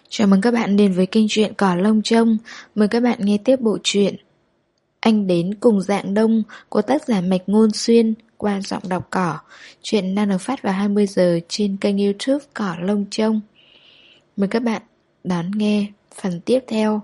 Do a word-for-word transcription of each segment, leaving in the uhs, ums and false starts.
Chào mừng các bạn đến với kênh truyện Cỏ Lông Trông. Mời các bạn nghe tiếp bộ truyện Anh Đến Cùng Dạng Đông của tác giả Mạch Ngôn Xuyên qua giọng đọc Cỏ. Truyện đang được phát vào hai mươi giờ trên kênh YouTube Cỏ Lông Trông. Mời các bạn đón nghe phần tiếp theo.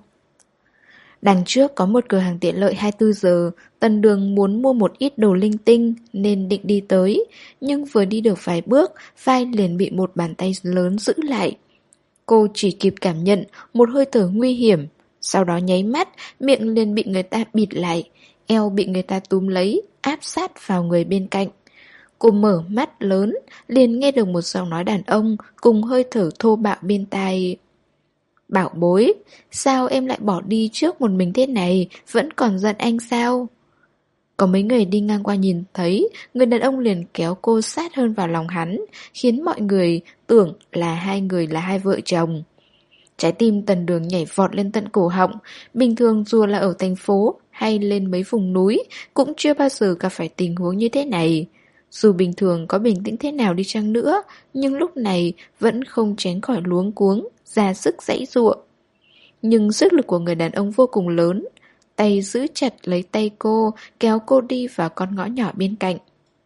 Đằng trước có một cửa hàng tiện lợi hai mươi tư giờ. Tần Đường muốn mua một ít đồ linh tinh nên định đi tới, nhưng vừa đi được vài bước, vai liền bị một bàn tay lớn giữ lại. Cô chỉ kịp cảm nhận một hơi thở nguy hiểm, sau đó nháy mắt, miệng liền bị người ta bịt lại, eo bị người ta túm lấy, áp sát vào người bên cạnh. Cô mở mắt lớn, liền nghe được một giọng nói đàn ông cùng hơi thở thô bạo bên tai. Bảo bối, sao em lại bỏ đi trước một mình thế này, vẫn còn giận anh sao? Có mấy người đi ngang qua nhìn thấy, người đàn ông liền kéo cô sát hơn vào lòng hắn, khiến mọi người tưởng là hai người là hai vợ chồng. Trái tim Tần Đường nhảy vọt lên tận cổ họng. Bình thường dù là ở thành phố hay lên mấy vùng núi, cũng chưa bao giờ gặp phải tình huống như thế này. Dù bình thường có bình tĩnh thế nào đi chăng nữa, nhưng lúc này vẫn không tránh khỏi luống cuống, ra sức giãy giụa. Nhưng sức lực của người đàn ông vô cùng lớn. Tay giữ chặt lấy tay cô, kéo cô đi vào con ngõ nhỏ bên cạnh.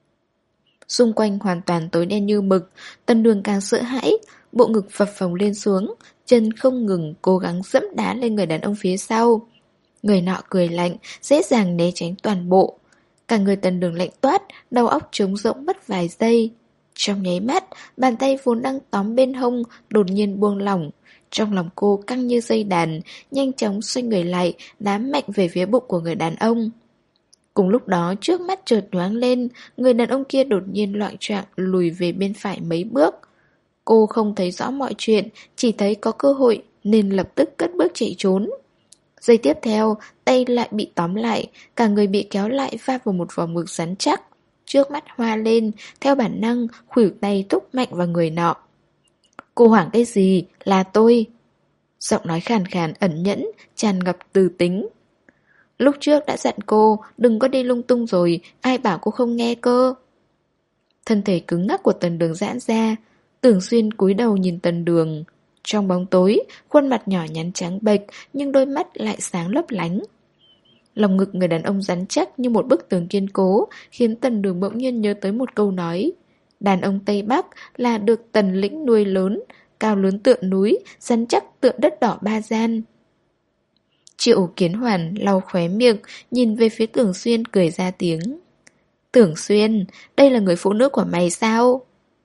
Xung quanh hoàn toàn tối đen như mực, Tần Đường càng sợ hãi, bộ ngực phập phồng lên xuống, chân không ngừng cố gắng dẫm đá lên người đàn ông phía sau. Người nọ cười lạnh, dễ dàng né tránh toàn bộ. Cả người Tần Đường lạnh toát, đầu óc trống rỗng mất vài giây. Trong nháy mắt, bàn tay vốn đang tóm bên hông đột nhiên buông lỏng. Trong lòng cô căng như dây đàn, nhanh chóng xoay người lại, đá mạnh về phía bụng của người đàn ông. Cùng lúc đó trước mắt chợt nhoáng lên, người đàn ông kia đột nhiên loạng choạng lùi về bên phải mấy bước. Cô không thấy rõ mọi chuyện, chỉ thấy có cơ hội nên lập tức cất bước chạy trốn. Giây tiếp theo, tay lại bị tóm lại, cả người bị kéo lại va vào một vòng ngực rắn chắc. Trước mắt hoa lên, theo bản năng khuỷu tay thúc mạnh vào người nọ. Cô hoảng cái gì? Là tôi. Giọng nói khàn khàn ẩn nhẫn, tràn ngập từ tính. Lúc trước đã dặn cô, đừng có đi lung tung rồi, ai bảo cô không nghe cơ. Thân thể cứng ngắc của Tần Đường giãn ra, Tưởng Xuyên cúi đầu nhìn Tần Đường. Trong bóng tối, khuôn mặt nhỏ nhắn trắng bệch, nhưng đôi mắt lại sáng lấp lánh. Lòng ngực người đàn ông rắn chắc như một bức tường kiên cố, khiến Tần Đường bỗng nhiên nhớ tới một câu nói. Đàn ông Tây Bắc là được Tần lĩnh nuôi lớn, cao lớn tựa núi, rắn chắc tựa đất đỏ ba gian. Triệu Kiến Hoàn lau khóe miệng, nhìn về phía Tưởng Xuyên cười ra tiếng. Tưởng Xuyên, đây là người phụ nữ của mày sao?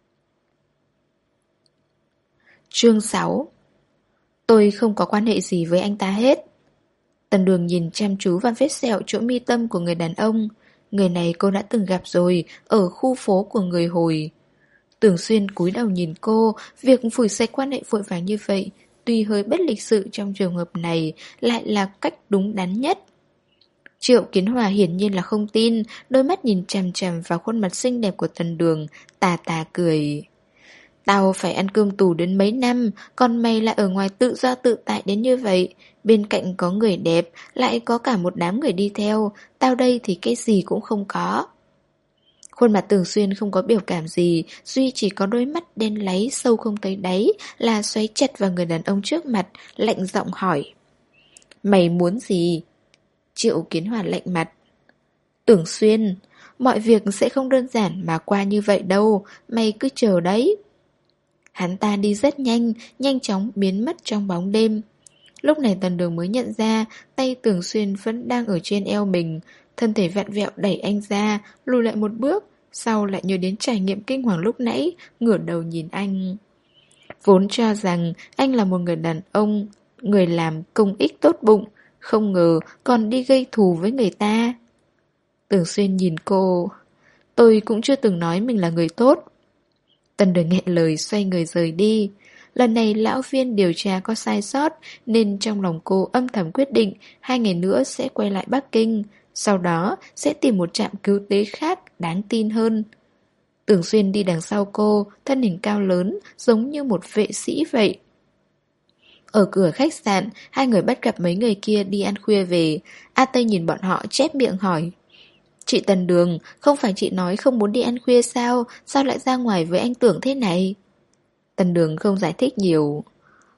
Chương sáu. Tôi không có quan hệ gì với anh ta hết. Tần Đường nhìn chăm chú vào vết sẹo chỗ mi tâm của người đàn ông. Người này cô đã từng gặp rồi, ở khu phố của người Hồi. Tưởng Xuyên cúi đầu nhìn cô, việc phủi sạch quan hệ vội vàng như vậy, tuy hơi bất lịch sự trong trường hợp này, lại là cách đúng đắn nhất. Triệu Kiến Hòa hiển nhiên là không tin, đôi mắt nhìn chằm chằm vào khuôn mặt xinh đẹp của Tần Đường, tà tà cười. Tao phải ăn cơm tù đến mấy năm, còn mày lại ở ngoài tự do tự tại đến như vậy. Bên cạnh có người đẹp, lại có cả một đám người đi theo, tao đây thì cái gì cũng không có. Khuôn mặt Tưởng Xuyên không có biểu cảm gì, duy chỉ có đôi mắt đen láy sâu không tới đáy là xoáy chặt vào người đàn ông trước mặt, lạnh giọng hỏi. Mày muốn gì? Triệu Kiến Hòa lạnh mặt. Tưởng Xuyên, mọi việc sẽ không đơn giản mà qua như vậy đâu, mày cứ chờ đấy. Hắn ta đi rất nhanh, nhanh chóng biến mất trong bóng đêm. Lúc này Tần Đường mới nhận ra tay Tưởng Xuyên vẫn đang ở trên eo mình. Thân thể vặn vẹo đẩy anh ra, lùi lại một bước, sau lại nhớ đến trải nghiệm kinh hoàng lúc nãy, ngửa đầu nhìn anh. Vốn cho rằng anh là một người đàn ông, người làm công ích tốt bụng, không ngờ còn đi gây thù với người ta. Tưởng Xuyên nhìn cô. Tôi cũng chưa từng nói mình là người tốt. Tần Đường nghẹn lời xoay người rời đi. Lần này lão viên điều tra có sai sót, nên trong lòng cô âm thầm quyết định hai ngày nữa sẽ quay lại Bắc Kinh. Sau đó sẽ tìm một trạm cứu tế khác đáng tin hơn. Tưởng Xuyên đi đằng sau cô, thân hình cao lớn, giống như một vệ sĩ vậy. Ở cửa khách sạn, hai người bắt gặp mấy người kia đi ăn khuya về. A Tây nhìn bọn họ chép miệng hỏi. Chị Tần Đường, không phải chị nói không muốn đi ăn khuya sao? Sao lại ra ngoài với anh Tưởng thế này? Tần Đường không giải thích nhiều.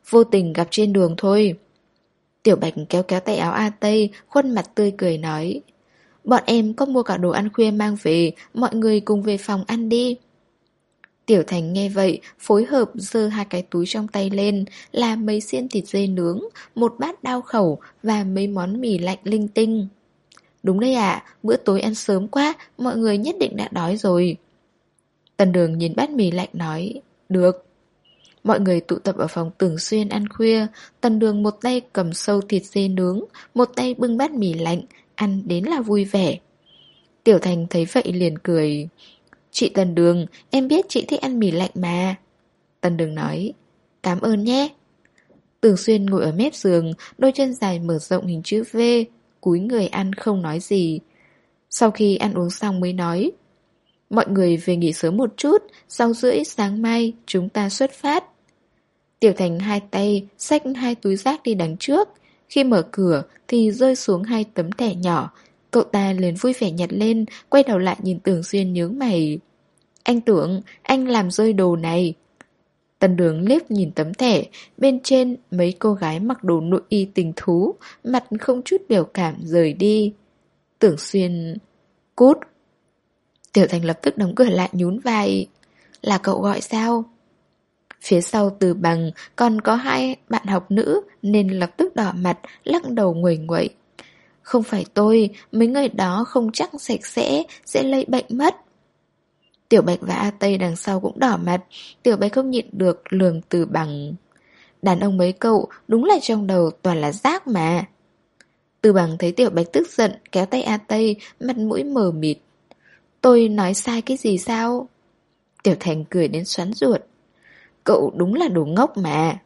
vô tình gặp trên đường thôi. Tiểu Bạch kéo kéo tay áo A Tây, khuôn mặt tươi cười nói. Bọn em có mua cả đồ ăn khuya mang về, mọi người cùng về phòng ăn đi. Tiểu Thành nghe vậy, phối hợp giơ hai cái túi trong tay lên, là mấy xiên thịt dê nướng, một bát đao khẩu và mấy món mì lạnh linh tinh. Đúng đấy ạ, bữa tối ăn sớm quá, mọi người nhất định đã đói rồi. Tần Đường nhìn bát mì lạnh nói, được. Mọi người tụ tập ở phòng Tưởng Xuyên ăn khuya, Tần Đường một tay cầm sâu thịt dê nướng, một tay bưng bát mì lạnh, ăn đến là vui vẻ. Tiểu Thành thấy vậy liền cười. Chị Tần Đường, em biết chị thích ăn mì lạnh mà. Tần Đường nói, cảm ơn nhé. Tưởng Xuyên ngồi ở mép giường, đôi chân dài mở rộng hình chữ V, cúi người ăn không nói gì. Sau khi ăn uống xong mới nói, mọi người về nghỉ sớm một chút, sáu rưỡi sáng mai chúng ta xuất phát. Tiểu Thành hai tay xách hai túi rác đi đằng trước. Khi mở cửa thì rơi xuống hai tấm thẻ nhỏ. Cậu ta liền vui vẻ nhặt lên, quay đầu lại nhìn Tưởng Xuyên nhướng mày. Anh Tưởng, anh làm rơi đồ này. Tần Đường liếc nhìn tấm thẻ, bên trên mấy cô gái mặc đồ nội y tình thú, mặt không chút biểu cảm rời đi. Tưởng Xuyên, cút. Tiểu Thành lập tức đóng cửa lại nhún vai. Là cậu gọi sao? Phía sau Từ Bằng còn có hai bạn học nữ nên lập tức đỏ mặt, lắc đầu nguầy nguậy. Không phải tôi, mấy người đó không chắc sạch sẽ, sẽ lây bệnh mất. Tiểu Bạch và A Tây đằng sau cũng đỏ mặt, Tiểu Bạch không nhịn được lườm Từ Bằng. Đàn ông mấy cậu đúng là trong đầu toàn là rác mà. Từ Bằng thấy Tiểu Bạch tức giận, kéo tay A Tây, mặt mũi mờ mịt. Tôi nói sai cái gì sao? Tiểu Thành cười đến xoắn ruột. Cậu đúng là đồ ngốc mà.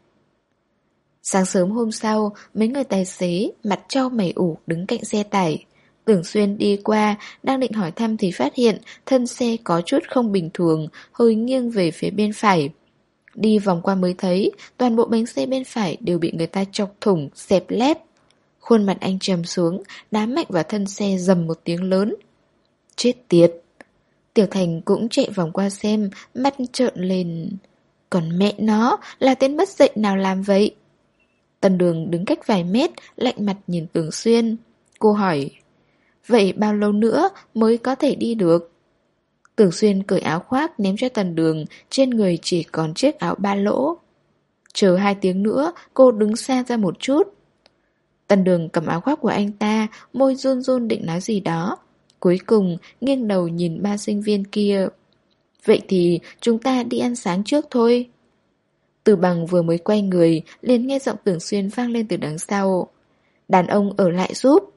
Sáng sớm hôm sau, mấy người tài xế mặt trao mày ủ đứng cạnh xe tải. Tưởng Xuyên đi qua, đang định hỏi thăm thì phát hiện thân xe có chút không bình thường, hơi nghiêng về phía bên phải. Đi vòng qua mới thấy, toàn bộ bánh xe bên phải đều bị người ta chọc thủng, xẹp lép. Khuôn mặt anh trầm xuống, đá mạnh vào thân xe dầm một tiếng lớn. Chết tiệt! Tiểu Thành cũng chạy vòng qua xem, mắt trợn lên. Còn mẹ nó, là tên mất dạy nào làm vậy? Tần Đường đứng cách vài mét, lạnh mặt nhìn Tưởng Xuyên. Cô hỏi, vậy bao lâu nữa mới có thể đi được? Tưởng Xuyên cởi áo khoác ném cho Tần Đường, trên người chỉ còn chiếc áo ba lỗ. Chờ hai tiếng nữa, cô đứng xa ra một chút. Tần Đường cầm áo khoác của anh ta, môi run run định nói gì đó. Cuối cùng, nghiêng đầu nhìn ba sinh viên kia. Vậy thì chúng ta đi ăn sáng trước thôi. Từ Bằng vừa mới quay người, liền nghe giọng Tưởng Xuyên vang lên từ đằng sau. Đàn ông ở lại giúp.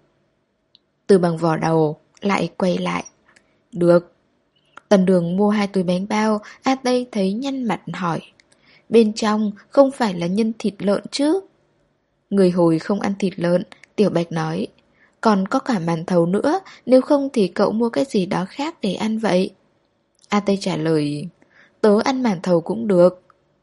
Từ Bằng vò đầu, lại quay lại. Được. Tần Đường mua hai túi bánh bao, A Tây thấy nhăn mặt hỏi. Bên trong không phải là nhân thịt lợn chứ? Người hồi không ăn thịt lợn, Tiểu Bạch nói. Còn có cả màn thầu nữa, nếu không thì cậu mua cái gì đó khác để ăn vậy. A Tây trả lời, tớ ăn màn thầu cũng được.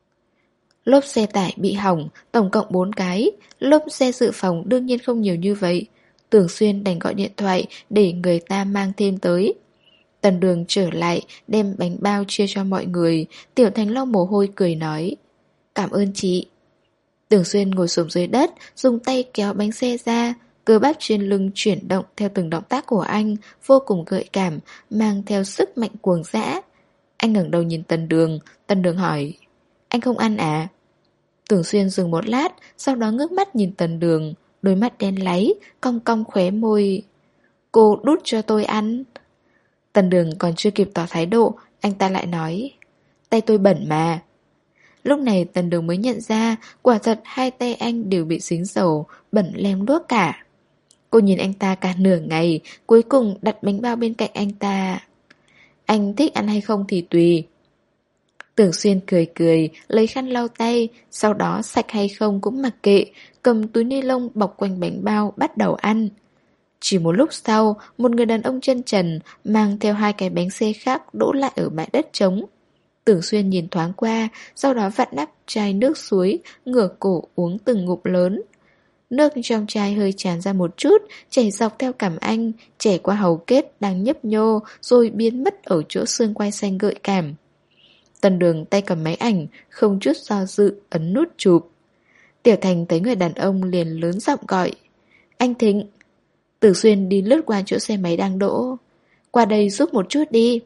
Lốp xe tải bị hỏng, tổng cộng bốn cái. Lốp xe dự phòng đương nhiên không nhiều như vậy. Tưởng Xuyên đành gọi điện thoại để người ta mang thêm tới. Tần Đường trở lại, đem bánh bao chia cho mọi người. Tiểu Thành lau mồ hôi cười nói, cảm ơn chị. Tưởng Xuyên ngồi xổm dưới đất, dùng tay kéo bánh xe ra. Cơ bắp trên lưng chuyển động theo từng động tác của anh, vô cùng gợi cảm, mang theo sức mạnh cuồng dã. Anh ngẩng đầu nhìn Tần Đường, Tần Đường hỏi, anh không ăn à? Tưởng Xuyên dừng một lát, sau đó ngước mắt nhìn Tần Đường, đôi mắt đen láy, cong cong khóe môi. Cô đút cho tôi ăn. Tần Đường còn chưa kịp tỏ thái độ, anh ta lại nói, tay tôi bẩn mà. Lúc này Tần Đường mới nhận ra, quả thật hai tay anh đều bị dính dầu, bẩn lem luốc cả. Cô nhìn anh ta cả nửa ngày, cuối cùng đặt bánh bao bên cạnh anh ta. Anh thích ăn hay không thì tùy. Tưởng Xuyên cười cười, lấy khăn lau tay, sau đó sạch hay không cũng mặc kệ, cầm túi ni lông bọc quanh bánh bao bắt đầu ăn. Chỉ một lúc sau, một người đàn ông chân trần mang theo hai cái bánh xe khác đỗ lại ở bãi đất trống. Tưởng Xuyên nhìn thoáng qua, sau đó vặn nắp chai nước suối, ngửa cổ uống từng ngụm lớn. Nước trong chai hơi tràn ra một chút, chảy dọc theo cằm anh, chảy qua hầu kết đang nhấp nhô, rồi biến mất ở chỗ xương quai xanh gợi cảm. Tần Đường tay cầm máy ảnh, không chút do dự, ấn nút chụp. Tiểu Thành thấy người đàn ông liền lớn giọng gọi. Anh Thịnh. Tử Xuyên đi lướt qua chỗ xe máy đang đỗ. Qua đây giúp một chút đi.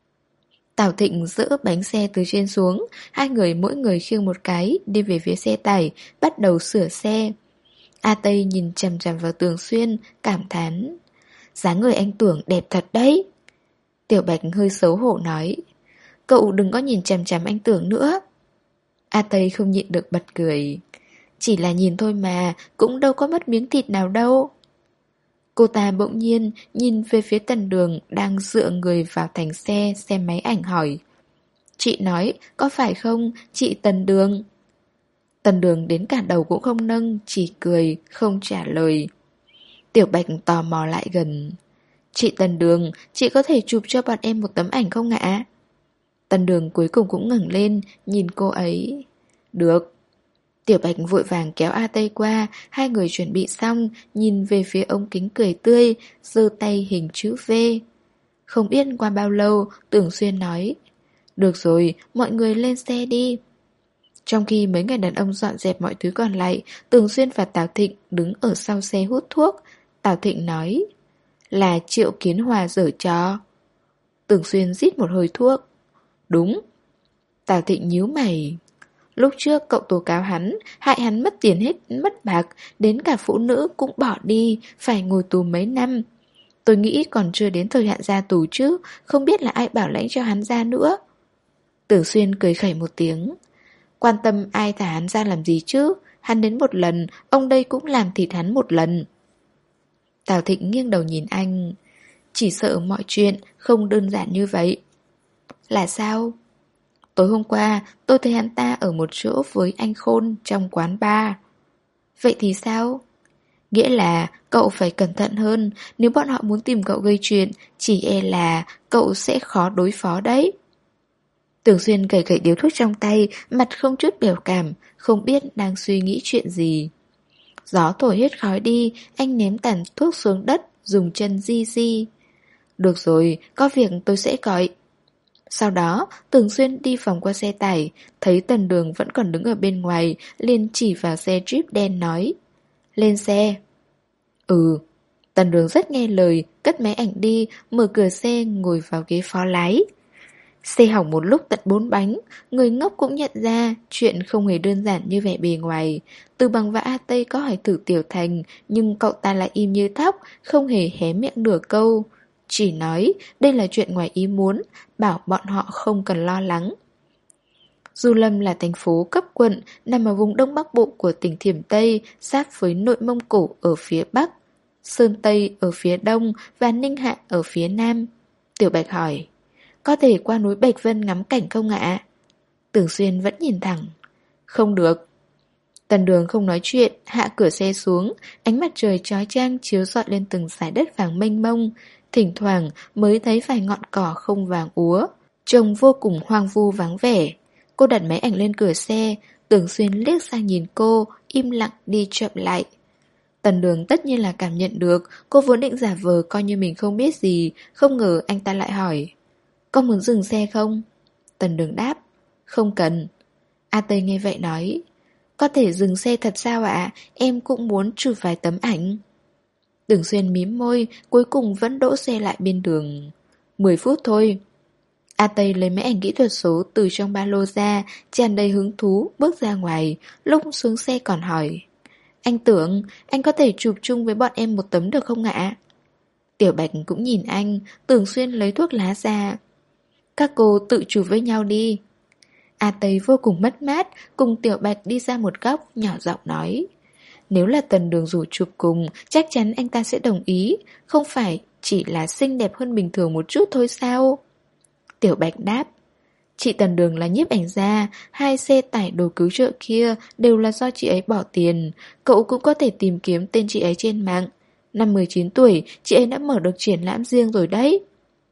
Tào Thịnh dỡ bánh xe từ trên xuống. Hai người mỗi người khiêng một cái, đi về phía xe tải, bắt đầu sửa xe. A Tây nhìn chằm chằm vào Tường Xuyên, cảm thán. Dáng người anh Tưởng đẹp thật đấy. Tiểu Bạch hơi xấu hổ nói. Cậu đừng có nhìn chằm chằm anh Tưởng nữa. A Tây không nhịn được bật cười. Chỉ là nhìn thôi mà, cũng đâu có mất miếng thịt nào đâu. Cô ta bỗng nhiên nhìn về phía Tần Đường đang dựa người vào thành xe xem máy ảnh hỏi. Chị nói, có phải không, chị Tần Đường? Tần Đường đến cả đầu cũng không nâng, chỉ cười, không trả lời. Tiểu Bạch tò mò lại gần. Chị Tần Đường, chị có thể chụp cho bọn em một tấm ảnh không ạ? Tần Đường cuối cùng cũng ngẩng lên, nhìn cô ấy. Được. Tiểu Bạch vội vàng kéo A Tây qua, hai người chuẩn bị xong, nhìn về phía ống kính cười tươi, giơ tay hình chữ V. Không biết qua bao lâu, Tưởng Xuyên nói. Được rồi, mọi người lên xe đi. Trong khi mấy người đàn ông dọn dẹp mọi thứ còn lại, Tưởng Xuyên và Tào Thịnh đứng ở sau xe hút thuốc. Tào Thịnh nói. Là Triệu Kiến Hòa giở trò. Tưởng Xuyên rít một hơi thuốc. Đúng. Tào Thịnh nhíu mày. Lúc trước cậu tố cáo hắn, hại hắn mất tiền hết, mất bạc, đến cả phụ nữ cũng bỏ đi, phải ngồi tù mấy năm. Tôi nghĩ còn chưa đến thời hạn ra tù chứ, không biết là ai bảo lãnh cho hắn ra nữa. Tưởng Xuyên cười khẩy một tiếng. Quan tâm ai thả hắn ra làm gì chứ, hắn đến một lần, ông đây cũng làm thịt hắn một lần. Tào Thịnh nghiêng đầu nhìn anh. Chỉ sợ mọi chuyện không đơn giản như vậy. Là sao? Tối hôm qua tôi thấy hắn ta ở một chỗ với anh Khôn trong quán bar. Vậy thì sao? Nghĩa là cậu phải cẩn thận hơn. Nếu bọn họ muốn tìm cậu gây chuyện, chỉ e là cậu sẽ khó đối phó đấy. Tưởng Xuyên gẩy gẩy điếu thuốc trong tay, mặt không chút biểu cảm, không biết đang suy nghĩ chuyện gì. Gió thổi hết khói đi, anh ném tàn thuốc xuống đất, dùng chân di di. Được rồi, có việc tôi sẽ gọi. Sau đó, Tưởng Xuyên đi vòng qua xe tải, thấy Tần Đường vẫn còn đứng ở bên ngoài, liền chỉ vào xe Jeep đen nói. Lên xe. Ừ. Tần Đường rất nghe lời, cất máy ảnh đi, mở cửa xe, ngồi vào ghế phó lái. Xe hỏng một lúc tận bốn bánh, người ngốc cũng nhận ra chuyện không hề đơn giản như vẻ bề ngoài. Từ Bằng và A Tây có hỏi thử Tiểu Thành, nhưng cậu ta lại im như thóc, không hề hé miệng nửa câu. Chỉ nói đây là chuyện ngoài ý muốn, bảo bọn họ không cần lo lắng. Du Lâm là thành phố cấp quận, nằm ở vùng đông bắc bộ của tỉnh Thiểm Tây, sát với Nội Mông Cổ ở phía bắc, Sơn Tây ở phía đông và Ninh Hạ ở phía nam. Tiểu Bạch hỏi, có thể qua núi Bạch Vân ngắm cảnh không ạ? Tưởng Xuyên vẫn nhìn thẳng. Không được. Tần Đường không nói chuyện, hạ cửa xe xuống, ánh mặt trời chói chang chiếu rọi lên từng dải đất vàng mênh mông. Thỉnh thoảng mới thấy vài ngọn cỏ không vàng úa, trông vô cùng hoang vu vắng vẻ. Cô đặt máy ảnh lên cửa xe, Tưởng Xuyên liếc sang nhìn cô, im lặng đi chậm lại. Tần Đường tất nhiên là cảm nhận được, cô vốn định giả vờ coi như mình không biết gì, không ngờ anh ta lại hỏi. Có muốn dừng xe không? Tần Đường đáp. Không cần. A Tây nghe vậy nói. Có thể dừng xe thật sao ạ? Em cũng muốn chụp vài tấm ảnh. Tưởng Xuyên mím môi, cuối cùng vẫn đỗ xe lại bên đường. Mười phút thôi. A Tây lấy máy ảnh kỹ thuật số từ trong ba lô ra, tràn đầy hứng thú, bước ra ngoài, lúc xuống xe còn hỏi. Anh Tưởng, anh có thể chụp chung với bọn em một tấm được không ạ? Tiểu Bạch cũng nhìn anh, Tưởng Xuyên lấy thuốc lá ra. Các cô tự chụp với nhau đi. A Tây vô cùng mất mát, cùng Tiểu Bạch đi ra một góc, nhỏ giọng nói. Nếu là Tần Đường rủ chụp cùng, chắc chắn anh ta sẽ đồng ý, không phải chỉ là xinh đẹp hơn bình thường một chút thôi sao? Tiểu Bạch đáp. Chị Tần Đường là nhiếp ảnh gia, hai xe tải đồ cứu trợ kia đều là do chị ấy bỏ tiền, cậu cũng có thể tìm kiếm tên chị ấy trên mạng. Năm mười chín tuổi, chị ấy đã mở được triển lãm riêng rồi đấy.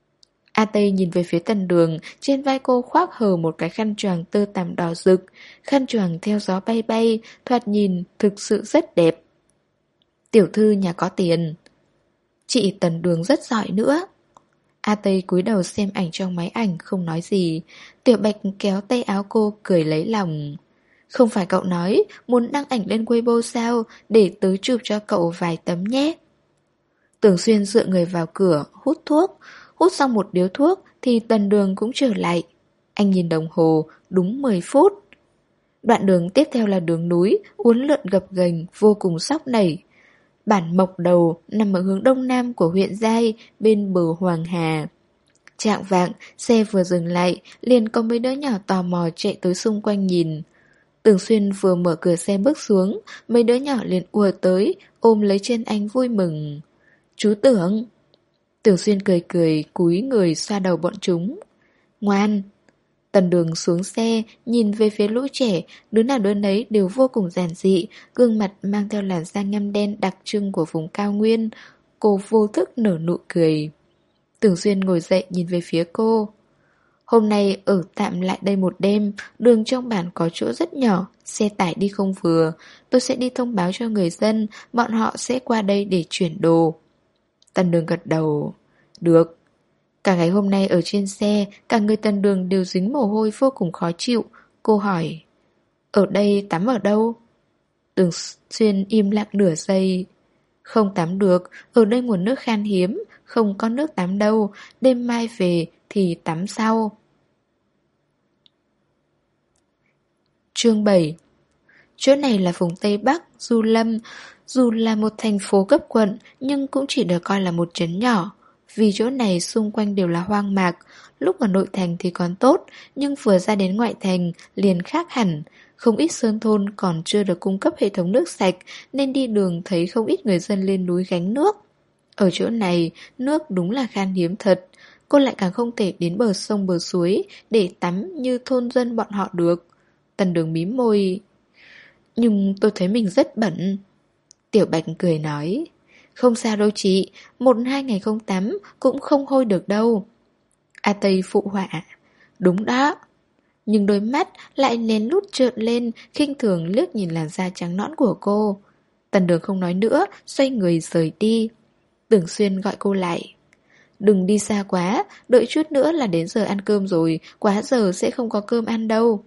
A Tây nhìn về phía Tần Đường, trên vai cô khoác hờ một cái khăn choàng tơ tằm đỏ rực, khăn choàng theo gió bay bay, thoạt nhìn thực sự rất đẹp. Tiểu thư nhà có tiền. Chị Tần Đường rất giỏi nữa. A Tây cúi đầu xem ảnh trong máy ảnh không nói gì. Tiểu Bạch kéo tay áo cô cười lấy lòng. Không phải cậu nói muốn đăng ảnh lên Weibo sao, để tớ chụp cho cậu vài tấm nhé. Tưởng Xuyên dựa người vào cửa, hút thuốc. Hút xong một điếu thuốc thì Tần Đường cũng trở lại. Anh nhìn đồng hồ, đúng mười phút. Đoạn đường tiếp theo là đường núi, uốn lượn gập ghềnh, vô cùng sóc nảy. Bản Mộc Đầu nằm ở hướng đông nam của huyện Giai, bên bờ Hoàng Hà. Chạng vạng, xe vừa dừng lại, liền có mấy đứa nhỏ tò mò chạy tới xung quanh nhìn. Tưởng Xuyên vừa mở cửa xe bước xuống, mấy đứa nhỏ liền ùa tới, ôm lấy chân anh vui mừng. Chú Tưởng. Tưởng Xuyên cười cười, cúi người xoa đầu bọn chúng. Ngoan. Tần Đường xuống xe, nhìn về phía lũ trẻ, đứa nào đứa nấy đều vô cùng giản dị, gương mặt mang theo làn da ngăm đen đặc trưng của vùng cao nguyên. Cô vô thức nở nụ cười. Tưởng Xuyên ngồi dậy nhìn về phía cô. Hôm nay ở tạm lại đây một đêm, đường trong bản có chỗ rất nhỏ, xe tải đi không vừa. Tôi sẽ đi thông báo cho người dân, bọn họ sẽ qua đây để chuyển đồ. Tần Đường gật đầu. Được. Cả ngày hôm nay ở trên xe, cả người Tần Đường đều dính mồ hôi vô cùng khó chịu. Cô hỏi, ở đây tắm ở đâu? Tưởng Xuyên im lặng nửa giây. Không tắm được, ở đây nguồn nước khan hiếm, không có nước tắm đâu, đêm mai về thì tắm sau. Chương bảy. Chỗ này là vùng Tây Bắc, Du Lâm. Dù là một thành phố cấp quận, nhưng cũng chỉ được coi là một trấn nhỏ. Vì chỗ này xung quanh đều là hoang mạc. Lúc ở nội thành thì còn tốt, nhưng vừa ra đến ngoại thành liền khác hẳn. Không ít sơn thôn còn chưa được cung cấp hệ thống nước sạch, nên đi đường thấy không ít người dân lên núi gánh nước. Ở chỗ này, nước đúng là khan hiếm thật. Cô lại càng không thể đến bờ sông bờ suối để tắm như thôn dân bọn họ được. Tần Đường mím môi. Nhưng tôi thấy mình rất bẩn. Tiểu Bạch cười nói. Không sao đâu chị, một hai ngày không tắm cũng không hôi được đâu. A Tây phụ họa. Đúng đó. Nhưng đôi mắt lại lén lút trợn lên, khinh thường liếc nhìn làn da trắng nõn của cô. Tần Đường không nói nữa, xoay người rời đi. Tưởng Xuyên gọi cô lại. Đừng đi xa quá, đợi chút nữa là đến giờ ăn cơm rồi, quá giờ sẽ không có cơm ăn đâu.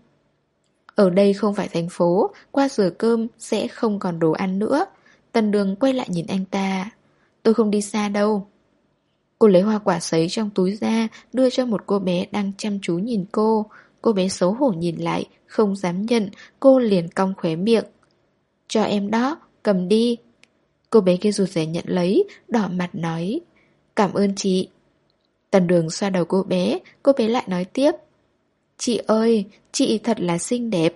Ở đây không phải thành phố, qua giờ cơm sẽ không còn đồ ăn nữa. Tần Đường quay lại nhìn anh ta. Tôi không đi xa đâu. Cô lấy hoa quả sấy trong túi ra, đưa cho một cô bé đang chăm chú nhìn cô. Cô bé xấu hổ nhìn lại, không dám nhận, cô liền cong khóe miệng. Cho em đó, cầm đi. Cô bé kia rụt rè nhận lấy, đỏ mặt nói. Cảm ơn chị. Tần Đường xoa đầu cô bé, cô bé lại nói tiếp. Chị ơi, chị thật là xinh đẹp.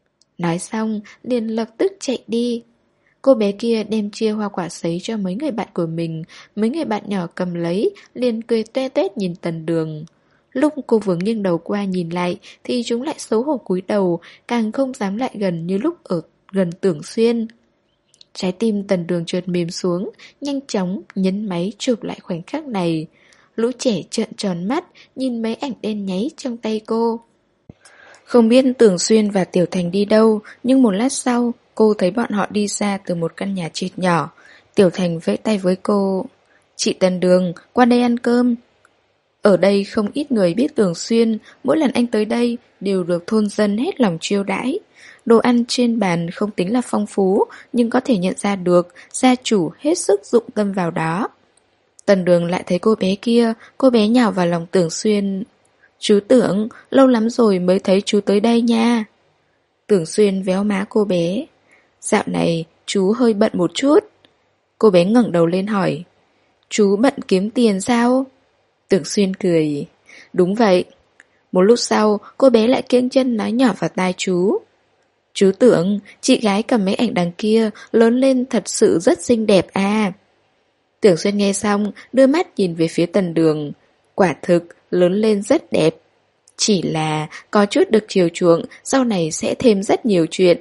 Nói xong, liền lập tức chạy đi. Cô bé kia đem chia hoa quả sấy cho mấy người bạn của mình, mấy người bạn nhỏ cầm lấy, liền cười toe toét nhìn Tần Đường. Lúc cô vừa nghiêng đầu qua nhìn lại, thì chúng lại xấu hổ cúi đầu, càng không dám lại gần như lúc ở gần Tưởng Xuyên. Trái tim Tần Đường chợt mềm xuống, nhanh chóng nhấn máy chụp lại khoảnh khắc này. Lũ trẻ trợn tròn mắt, nhìn mấy ảnh đen nháy trong tay cô. Không biết Tưởng Xuyên và Tiểu Thành đi đâu, nhưng một lát sau, cô thấy bọn họ đi ra từ một căn nhà trệt nhỏ. Tiểu Thành vẫy tay với cô. Chị Tần Đường, qua đây ăn cơm. Ở đây không ít người biết Tưởng Xuyên, mỗi lần anh tới đây đều được thôn dân hết lòng chiêu đãi. Đồ ăn trên bàn không tính là phong phú, nhưng có thể nhận ra được gia chủ hết sức dụng tâm vào đó. Tần Đường lại thấy cô bé kia, cô bé nhào vào lòng Tưởng Xuyên. Chú Tưởng, lâu lắm rồi mới thấy chú tới đây nha. Tưởng Xuyên véo má cô bé. Dạo này chú hơi bận một chút. Cô bé ngẩng đầu lên hỏi. Chú bận kiếm tiền sao? Tưởng Xuyên cười. Đúng vậy. Một lúc sau, cô bé lại kiêng chân nói nhỏ vào tai chú. Chú Tưởng, chị gái cầm mấy ảnh đằng kia lớn lên thật sự rất xinh đẹp à. Tưởng Xuyên nghe xong, đưa mắt nhìn về phía Tần Đường. Quả thực, lớn lên rất đẹp. Chỉ là có chút được chiều chuộng, sau này sẽ thêm rất nhiều chuyện.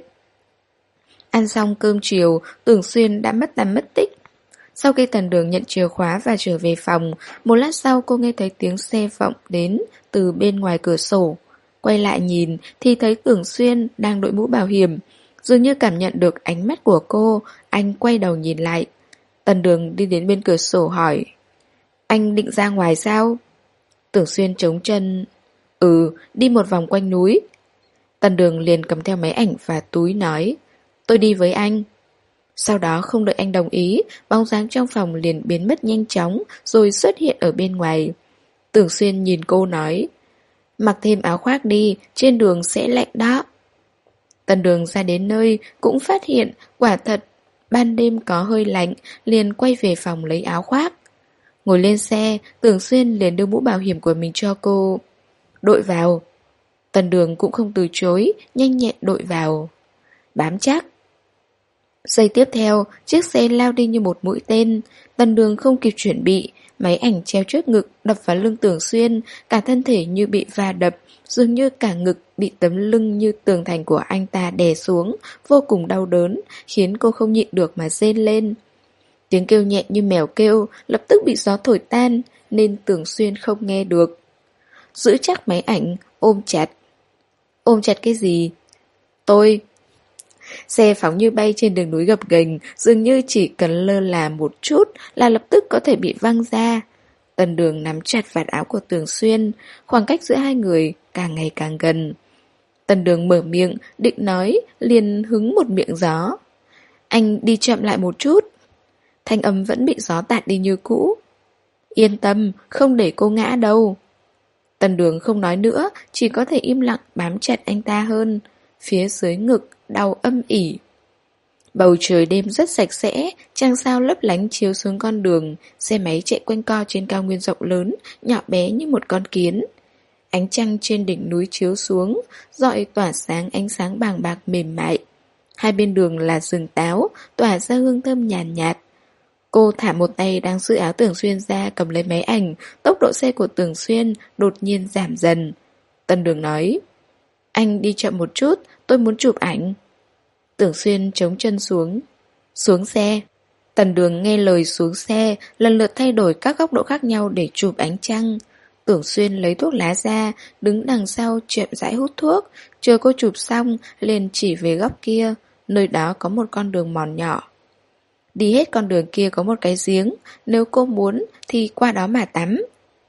Ăn xong cơm chiều, Tưởng Xuyên đã mất tăm mất tích. Sau khi Tần Đường nhận chìa khóa và trở về phòng, một lát sau cô nghe thấy tiếng xe vọng đến từ bên ngoài cửa sổ. Quay lại nhìn thì thấy Tưởng Xuyên đang đội mũ bảo hiểm. Dường như cảm nhận được ánh mắt của cô, anh quay đầu nhìn lại. Tần Đường đi đến bên cửa sổ hỏi. Anh định ra ngoài sao? Tưởng Xuyên chống chân. Ừ, đi một vòng quanh núi. Tần Đường liền cầm theo máy ảnh và túi nói, tôi đi với anh. Sau đó không đợi anh đồng ý, bóng dáng trong phòng liền biến mất nhanh chóng rồi xuất hiện ở bên ngoài. Tưởng Xuyên nhìn cô nói, mặc thêm áo khoác đi, trên đường sẽ lạnh đó. Tần Đường ra đến nơi cũng phát hiện quả thật ban đêm có hơi lạnh, liền quay về phòng lấy áo khoác. Ngồi lên xe, Tưởng Xuyên liền đưa mũ bảo hiểm của mình cho cô. Đội vào. Tần Đường cũng không từ chối, nhanh nhẹn đội vào. Bám chắc. Giây tiếp theo, chiếc xe lao đi như một mũi tên. Tần Đường không kịp chuẩn bị, máy ảnh treo trước ngực đập vào lưng Tưởng Xuyên, cả thân thể như bị va đập, dường như cả ngực bị tấm lưng như tường thành của anh ta đè xuống, vô cùng đau đớn, khiến cô không nhịn được mà rên lên. Tiếng kêu nhẹ như mèo kêu, lập tức bị gió thổi tan, nên Tưởng Xuyên không nghe được. Giữ chắc máy ảnh, ôm chặt. Ôm chặt cái gì? Tôi. Xe phóng như bay trên đường núi gập ghềnh, dường như chỉ cần lơ là một chút là lập tức có thể bị văng ra. Tần Đường nắm chặt vạt áo của Tưởng Xuyên, khoảng cách giữa hai người càng ngày càng gần. Tần Đường mở miệng, định nói, liền hứng một miệng gió. Anh đi chậm lại một chút. Thanh âm vẫn bị gió tạt đi như cũ. Yên tâm, không để cô ngã đâu. Tần Đường không nói nữa, chỉ có thể im lặng bám chặt anh ta hơn. Phía dưới ngực, đau âm ỉ. Bầu trời đêm rất sạch sẽ, trăng sao lấp lánh chiếu xuống con đường, xe máy chạy quanh co trên cao nguyên rộng lớn, nhỏ bé như một con kiến. Ánh trăng trên đỉnh núi chiếu xuống, rọi tỏa sáng ánh sáng bàng bạc mềm mại. Hai bên đường là rừng táo, tỏa ra hương thơm nhàn nhạt, nhạt. Cô thả một tay đang giữ áo Tưởng Xuyên ra cầm lấy máy ảnh, tốc độ xe của Tưởng Xuyên đột nhiên giảm dần. Tần Đường nói, anh đi chậm một chút, tôi muốn chụp ảnh. Tưởng Xuyên chống chân xuống. Xuống xe. Tần Đường nghe lời xuống xe, lần lượt thay đổi các góc độ khác nhau để chụp ánh trăng. Tưởng Xuyên lấy thuốc lá ra, đứng đằng sau chậm rãi hút thuốc. Chờ cô chụp xong, liền chỉ về góc kia, nơi đó có một con đường mòn nhỏ. Đi hết con đường kia có một cái giếng, nếu cô muốn thì qua đó mà tắm.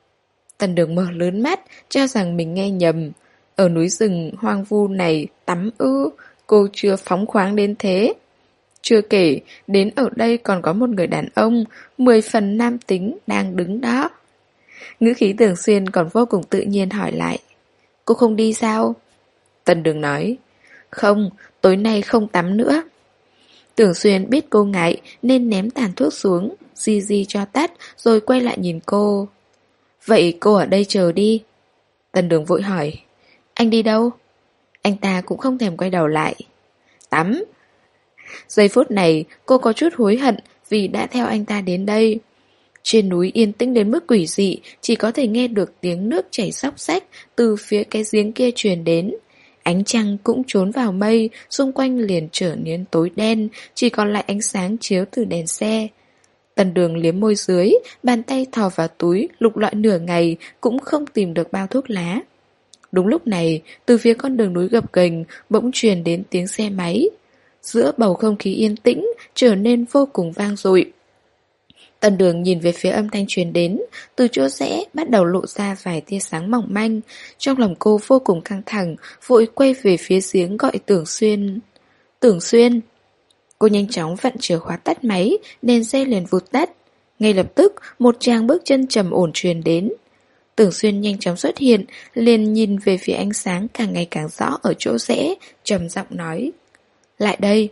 Tần Đường mở lớn mắt, cho rằng mình nghe nhầm. Ở núi rừng hoang vu này tắm ư, cô chưa phóng khoáng đến thế. Chưa kể, đến ở đây còn có một người đàn ông, mười phần nam tính đang đứng đó. Ngữ khí Tưởng Xuyên còn vô cùng tự nhiên hỏi lại, cô không đi sao? Tần Đường nói, không, tối nay không tắm nữa. Tưởng Xuyên biết cô ngại nên ném tàn thuốc xuống, di di cho tắt rồi quay lại nhìn cô. Vậy cô ở đây chờ đi. Tần Đường vội hỏi, anh đi đâu? Anh ta cũng không thèm quay đầu lại. Tắm. Giây phút này cô có chút hối hận vì đã theo anh ta đến đây. Trên núi yên tĩnh đến mức quỷ dị, chỉ có thể nghe được tiếng nước chảy xóc xách từ phía cái giếng kia truyền đến. Ánh trăng cũng trốn vào mây, xung quanh liền trở nên tối đen, chỉ còn lại ánh sáng chiếu từ đèn xe. Tần Đường liếm môi dưới, bàn tay thò vào túi, lục lọi nửa ngày cũng không tìm được bao thuốc lá. Đúng lúc này, từ phía con đường núi gập ghềnh bỗng truyền đến tiếng xe máy. Giữa bầu không khí yên tĩnh trở nên vô cùng vang dội. Tần Đường nhìn về phía âm thanh truyền đến, từ chỗ rẽ bắt đầu lộ ra vài tia sáng mỏng manh. Trong lòng cô vô cùng căng thẳng, vội quay về phía giếng gọi Tưởng Xuyên. Tưởng Xuyên! Cô nhanh chóng vặn chìa khóa tắt máy, đèn xe liền vụt tắt. Ngay lập tức, một tràng bước chân trầm ổn truyền đến. Tưởng Xuyên nhanh chóng xuất hiện, liền nhìn về phía ánh sáng càng ngày càng rõ ở chỗ rẽ, trầm giọng nói. Lại đây!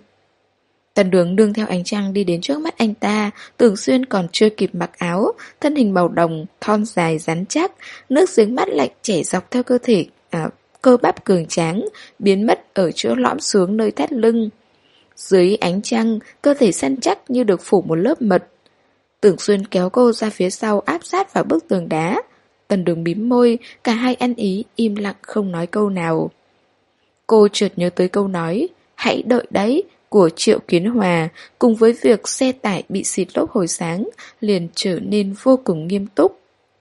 Tần Đường đương theo ánh trăng đi đến trước mắt anh ta, Tưởng Xuyên còn chưa kịp mặc áo, thân hình màu đồng, thon dài rắn chắc, nước giếng mát lạnh chảy dọc theo cơ thể, à, cơ bắp cường tráng, biến mất ở chỗ lõm xuống nơi thắt lưng. Dưới ánh trăng, cơ thể săn chắc như được phủ một lớp mật. Tưởng Xuyên kéo cô ra phía sau áp sát vào bức tường đá. Tần Đường mím môi, cả hai ăn ý, im lặng không nói câu nào. Cô chợt nhớ tới câu nói, hãy đợi đấy, của Triệu Kiến Hòa, cùng với việc xe tải bị xịt lốp hồi sáng, liền trở nên vô cùng nghiêm túc.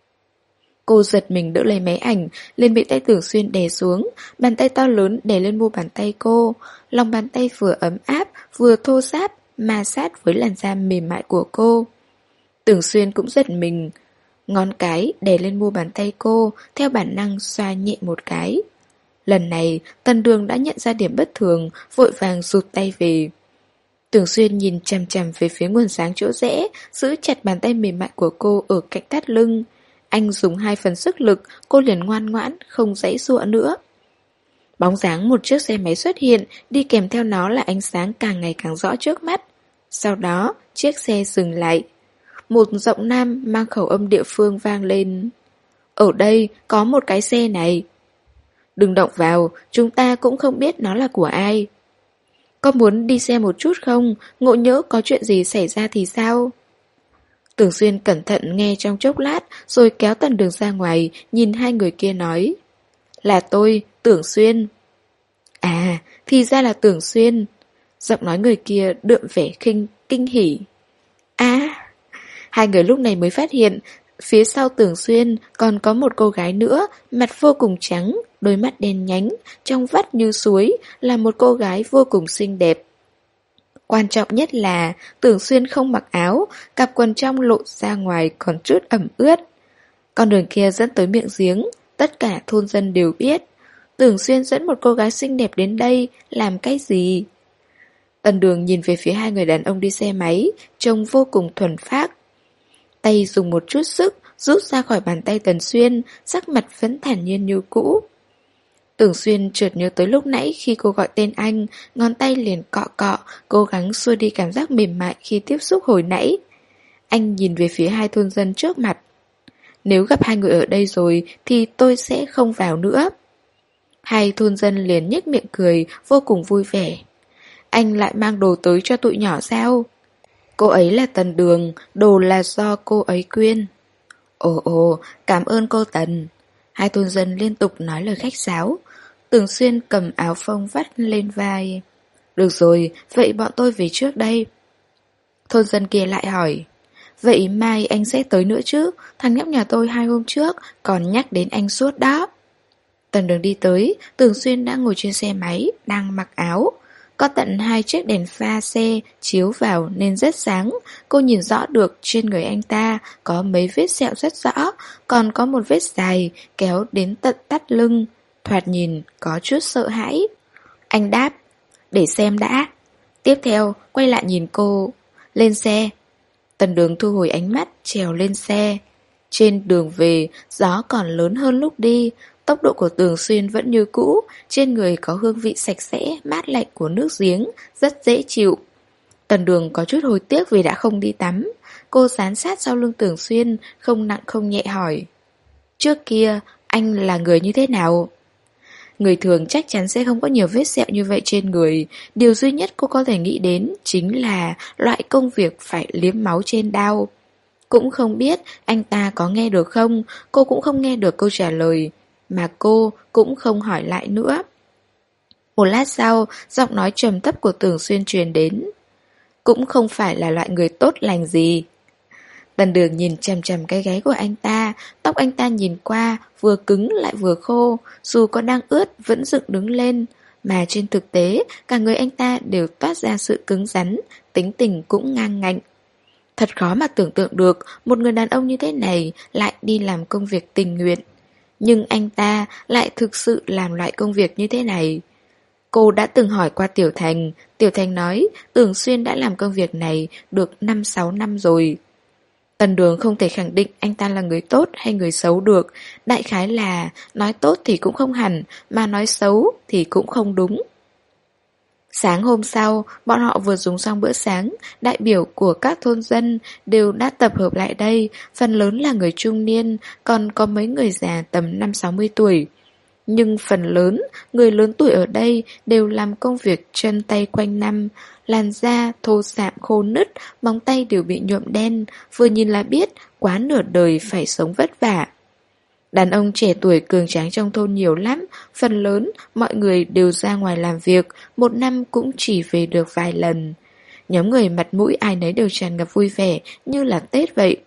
Cô giật mình đỡ lấy máy ảnh, liền bị tay Tưởng Xuyên đè xuống, bàn tay to lớn đè lên mu bàn tay cô. Lòng bàn tay vừa ấm áp, vừa thô ráp, ma sát với làn da mềm mại của cô. Tưởng Xuyên cũng giật mình, ngón cái đè lên mu bàn tay cô, theo bản năng xoa nhẹ một cái. Lần này, Tần Đường đã nhận ra điểm bất thường, vội vàng rụt tay về. Tưởng Xuyên nhìn chằm chằm về phía nguồn sáng chỗ rẽ, giữ chặt bàn tay mềm mại của cô ở cạnh thắt lưng. Anh dùng hai phần sức lực, cô liền ngoan ngoãn, không giãy giụa nữa. Bóng dáng một chiếc xe máy xuất hiện, đi kèm theo nó là ánh sáng càng ngày càng rõ trước mắt. Sau đó, chiếc xe dừng lại. Một giọng nam mang khẩu âm địa phương vang lên. Ở đây có một cái xe này. Đừng động vào, chúng ta cũng không biết nó là của ai. Có muốn đi xe một chút không? Ngộ nhỡ có chuyện gì xảy ra thì sao? Tưởng Xuyên cẩn thận nghe trong chốc lát, rồi kéo Tần Đường ra ngoài, nhìn hai người kia nói. Là tôi, Tưởng Xuyên. À, thì ra là Tưởng Xuyên. Giọng nói người kia đượm vẻ kinh, kinh hỉ. À, hai người lúc này mới phát hiện, phía sau Tưởng Xuyên còn có một cô gái nữa, mặt vô cùng trắng, đôi mắt đen nhánh, trong vắt như suối, là một cô gái vô cùng xinh đẹp. Quan trọng nhất là Tưởng Xuyên không mặc áo, cặp quần trong lộ ra ngoài còn chút ẩm ướt. Con đường kia dẫn tới miệng giếng, tất cả thôn dân đều biết. Tưởng Xuyên dẫn một cô gái xinh đẹp đến đây, làm cái gì? Tần Đường nhìn về phía hai người đàn ông đi xe máy, trông vô cùng thuần phác. Tay dùng một chút sức, rút ra khỏi bàn tay Tần Xuyên, sắc mặt vẫn thản nhiên như cũ. Tưởng Xuyên chợt nhớ tới lúc nãy khi cô gọi tên anh, ngón tay liền cọ cọ, cố gắng xua đi cảm giác mềm mại khi tiếp xúc hồi nãy. Anh nhìn về phía hai thôn dân trước mặt. Nếu gặp hai người ở đây rồi thì tôi sẽ không vào nữa. Hai thôn dân liền nhếch miệng cười, vô cùng vui vẻ. Anh lại mang đồ tới cho tụi nhỏ sao? Cô ấy là Tần Đường, đồ là do cô ấy quyên. Ồ ồ, cảm ơn cô Tần. Hai thôn dân liên tục nói lời khách sáo. Tưởng Xuyên cầm áo phông vắt lên vai. Được rồi, vậy bọn tôi về trước đây. Thôn dân kia lại hỏi. Vậy mai anh sẽ tới nữa chứ? Thằng nhóc nhà tôi hai hôm trước còn nhắc đến anh suốt đó. Tần Đường đi tới, Tưởng Xuyên đã ngồi trên xe máy, đang mặc áo. Có tận hai chiếc đèn pha xe chiếu vào nên rất sáng. Cô nhìn rõ được trên người anh ta có mấy vết sẹo rất rõ, còn có một vết dài kéo đến tận thắt lưng. Thoạt nhìn có chút sợ hãi. Anh đáp, để xem đã. Tiếp theo quay lại nhìn cô. Lên xe. Tần Đường thu hồi ánh mắt, trèo lên xe. Trên đường về, gió còn lớn hơn lúc đi. Tốc độ của Tưởng Xuyên vẫn như cũ, trên người có hương vị sạch sẽ, mát lạnh của nước giếng, rất dễ chịu. Tần Đường có chút hối tiếc vì đã không đi tắm. Cô dán sát sau lưng Tưởng Xuyên, không nặng không nhẹ hỏi. Trước kia, anh là người như thế nào? Người thường chắc chắn sẽ không có nhiều vết sẹo như vậy trên người. Điều duy nhất cô có thể nghĩ đến chính là loại công việc phải liếm máu trên đao. Cũng không biết anh ta có nghe được không, cô cũng không nghe được câu trả lời. Mà cô cũng không hỏi lại nữa. Một lát sau, giọng nói trầm thấp của Tưởng Xuyên truyền đến. Cũng không phải là loại người tốt lành gì. Tần Đường nhìn chằm chằm cái gáy của anh ta. Tóc anh ta nhìn qua vừa cứng lại vừa khô, dù có đang ướt vẫn dựng đứng lên. Mà trên thực tế, cả người anh ta đều toát ra sự cứng rắn, tính tình cũng ngang ngạnh. Thật khó mà tưởng tượng được một người đàn ông như thế này lại đi làm công việc tình nguyện. Nhưng anh ta lại thực sự làm loại công việc như thế này. Cô đã từng hỏi qua Tiểu Thành. Tiểu Thành nói Tưởng Xuyên đã làm công việc này được năm sáu năm rồi. Tần Đường không thể khẳng định anh ta là người tốt hay người xấu được. Đại khái là nói tốt thì cũng không hẳn, mà nói xấu thì cũng không đúng. Sáng hôm sau, bọn họ vừa dùng xong bữa sáng, đại biểu của các thôn dân đều đã tập hợp lại đây, phần lớn là người trung niên, còn có mấy người già tầm năm sáu mươi tuổi. Nhưng phần lớn, người lớn tuổi ở đây đều làm công việc chân tay quanh năm, làn da thô rạm khô nứt, móng tay đều bị nhuộm đen, vừa nhìn là biết quá nửa đời phải sống vất vả. Đàn ông trẻ tuổi cường tráng trong thôn nhiều lắm, phần lớn mọi người đều ra ngoài làm việc, một năm cũng chỉ về được vài lần. Nhóm người mặt mũi ai nấy đều tràn ngập vui vẻ như là Tết vậy.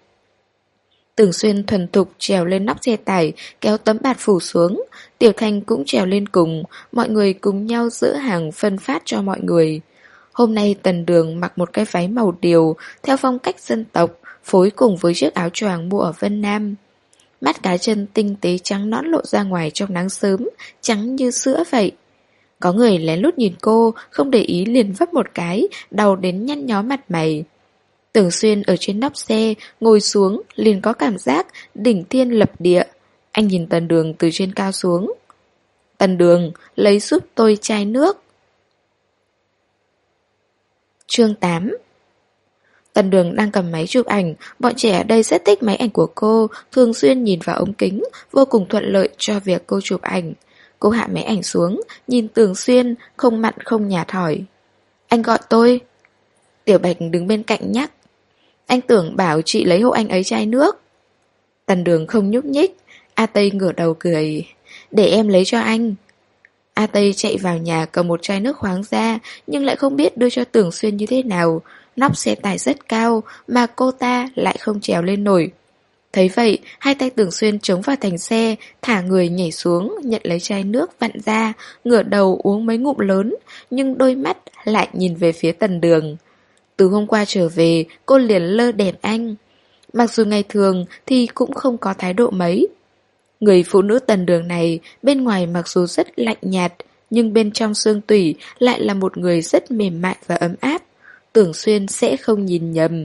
Tưởng Xuyên thuần thục trèo lên nóc xe tải, kéo tấm bạt phủ xuống. Tiểu Thành cũng trèo lên cùng, mọi người cùng nhau dỡ hàng phân phát cho mọi người. Hôm nay Tần Đường mặc một cái váy màu điều, theo phong cách dân tộc, phối cùng với chiếc áo choàng mua ở Vân Nam. mắt cá chân tinh tế trắng nõn lộ ra ngoài trong nắng sớm, trắng như sữa vậy. Có người lén lút nhìn cô, không để ý liền vấp một cái, đau đến nhăn nhó mặt mày. Tưởng Xuyên ở trên nóc xe, ngồi xuống, liền có cảm giác đỉnh thiên lập địa. Anh nhìn Tần Đường từ trên cao xuống. Tần Đường, lấy giúp tôi chai nước. Chương tám. Tần Đường đang cầm máy chụp ảnh, bọn trẻ ở đây rất thích máy ảnh của cô, thường xuyên nhìn vào ống kính, vô cùng thuận lợi cho việc cô chụp ảnh. Cô hạ máy ảnh xuống, nhìn Tưởng Xuyên, không mặn không nhạt hỏi. Anh gọi tôi. Tiểu Bạch đứng bên cạnh nhắc. Anh Tưởng bảo chị lấy hộ anh ấy chai nước. Tần Đường không nhúc nhích. A Tây ngửa đầu cười. Để em lấy cho anh. A Tây chạy vào nhà cầm một chai nước khoáng ra, nhưng lại không biết đưa cho Tưởng Xuyên như thế nào. Nóc xe tải rất cao, mà cô ta lại không trèo lên nổi. Thấy vậy, hai tay Tưởng Xuyên chống vào thành xe, thả người nhảy xuống, nhận lấy chai nước vặn ra, ngửa đầu uống mấy ngụm lớn, nhưng đôi mắt lại nhìn về phía Tần Đường. Từ hôm qua trở về, cô liền lơ đèn anh. Mặc dù ngày thường thì cũng không có thái độ mấy. Người phụ nữ Tần Đường này, bên ngoài mặc dù rất lạnh nhạt, nhưng bên trong xương tủy lại là một người rất mềm mại và ấm áp. Tưởng Xuyên sẽ không nhìn nhầm.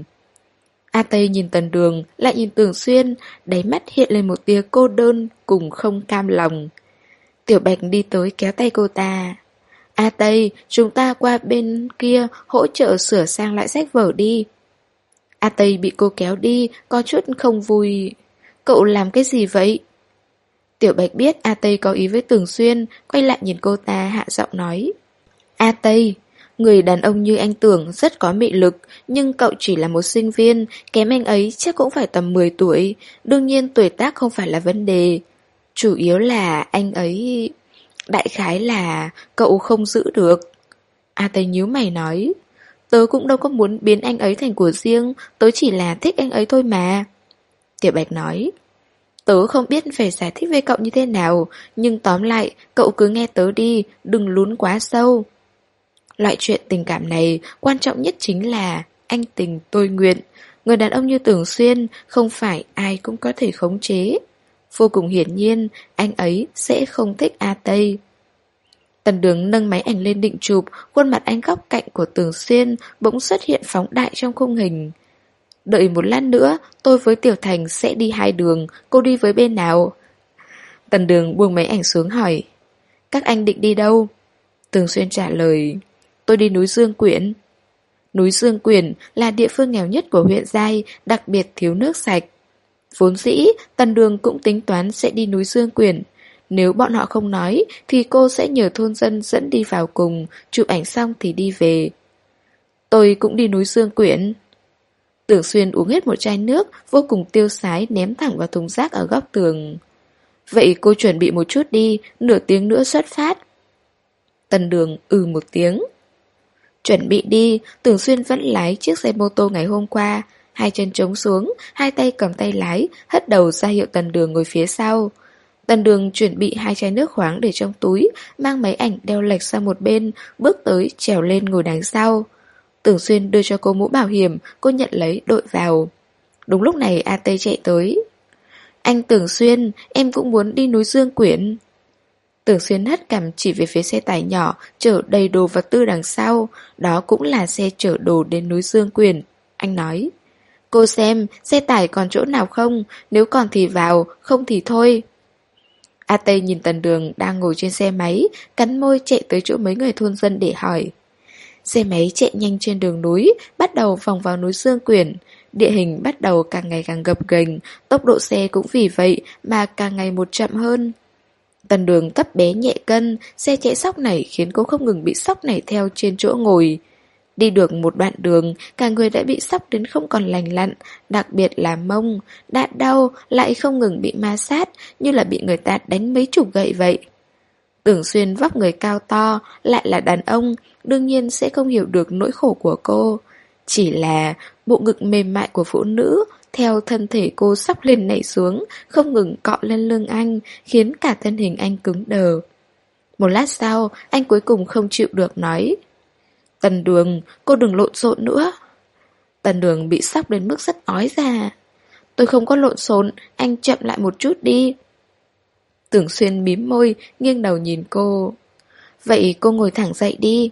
A Tây nhìn Tần Đường, lại nhìn Tưởng Xuyên, đáy mắt hiện lên một tia cô đơn cùng không cam lòng. Tiểu Bạch đi tới kéo tay cô ta. A Tây, chúng ta qua bên kia hỗ trợ sửa sang lại sách vở đi. A Tây bị cô kéo đi, có chút không vui. Cậu làm cái gì vậy? Tiểu Bạch biết A Tây có ý với Tưởng Xuyên, quay lại nhìn cô ta hạ giọng nói. A Tây, người đàn ông như anh Tưởng rất có mị lực, nhưng cậu chỉ là một sinh viên, kém anh ấy chắc cũng phải tầm mười tuổi, đương nhiên tuổi tác không phải là vấn đề. Chủ yếu là anh ấy... Đại khái là cậu không giữ được. A Tây nhíu mày nói. Tớ cũng đâu có muốn biến anh ấy thành của riêng, tớ chỉ là thích anh ấy thôi mà. Tiểu Bạch nói. Tớ không biết phải giải thích với cậu như thế nào, nhưng tóm lại, cậu cứ nghe tớ đi, đừng lún quá sâu. Loại chuyện tình cảm này, quan trọng nhất chính là anh tình tôi nguyện. Người đàn ông như Tưởng Xuyên không phải ai cũng có thể khống chế. Vô cùng hiển nhiên, anh ấy sẽ không thích A Tây. Tần Đường nâng máy ảnh lên định chụp, khuôn mặt anh góc cạnh của Tưởng Xuyên bỗng xuất hiện phóng đại trong khung hình. Đợi một lát nữa, tôi với Tiểu Thành sẽ đi hai đường, cô đi với bên nào? Tần Đường buông máy ảnh xuống hỏi. Các anh định đi đâu? Tưởng Xuyên trả lời. Tôi đi núi Dương Quyển. Núi Dương Quyển là địa phương nghèo nhất của huyện Giai, đặc biệt thiếu nước sạch. Vốn dĩ, Tần Đường cũng tính toán sẽ đi núi Dương Quyển. Nếu bọn họ không nói, thì cô sẽ nhờ thôn dân dẫn đi vào cùng, chụp ảnh xong thì đi về. Tôi cũng đi núi Dương Quyển. Tưởng Xuyên uống hết một chai nước, vô cùng tiêu sái ném thẳng vào thùng rác ở góc tường. Vậy cô chuẩn bị một chút đi, nửa tiếng nữa xuất phát. Tần Đường ừ một tiếng. Chuẩn bị đi, Tưởng Xuyên vẫn lái chiếc xe mô tô ngày hôm qua. Hai chân trống xuống, hai tay cầm tay lái, hất đầu ra hiệu Tần Đường ngồi phía sau. Tần Đường chuẩn bị hai chai nước khoáng để trong túi, mang máy ảnh đeo lệch sang một bên, bước tới trèo lên ngồi đằng sau. Tưởng Xuyên đưa cho cô mũ bảo hiểm, cô nhận lấy đội vào. Đúng lúc này A Tây chạy tới. Anh Tưởng Xuyên, em cũng muốn đi núi Dương Quyển. Tưởng Xuyên hất cằm chỉ về phía xe tải nhỏ, chở đầy đồ vật tư đằng sau. Đó cũng là xe chở đồ đến núi Dương Quyển. Anh nói. Cô xem, xe tải còn chỗ nào không? Nếu còn thì vào, không thì thôi. A Tây nhìn Tần Đường đang ngồi trên xe máy, cắn môi chạy tới chỗ mấy người thôn dân để hỏi. Xe máy chạy nhanh trên đường núi, bắt đầu vòng vào núi Dương Quyển. Địa hình bắt đầu càng ngày càng gập ghềnh, tốc độ xe cũng vì vậy mà càng ngày một chậm hơn. Tần Đường thấp bé nhẹ cân, xe chạy sóc nảy khiến cô không ngừng bị sóc nảy theo trên chỗ ngồi. Đi được một đoạn đường, cả người đã bị sóc đến không còn lành lặn, đặc biệt là mông, đã đau lại không ngừng bị ma sát, như là bị người ta đánh mấy chục gậy vậy. Tưởng Xuyên vóc người cao to, lại là đàn ông, đương nhiên sẽ không hiểu được nỗi khổ của cô. Chỉ là bộ ngực mềm mại của phụ nữ, theo thân thể cô sóc lên nảy xuống, không ngừng cọ lên lưng anh, khiến cả thân hình anh cứng đờ. Một lát sau, anh cuối cùng không chịu được nói. Tần Đường, cô đừng lộn xộn nữa. Tần Đường bị sóc đến mức rất ói ra. Tôi không có lộn xộn, anh chậm lại một chút đi. Tưởng Xuyên mím môi, nghiêng đầu nhìn cô. Vậy cô ngồi thẳng dậy đi.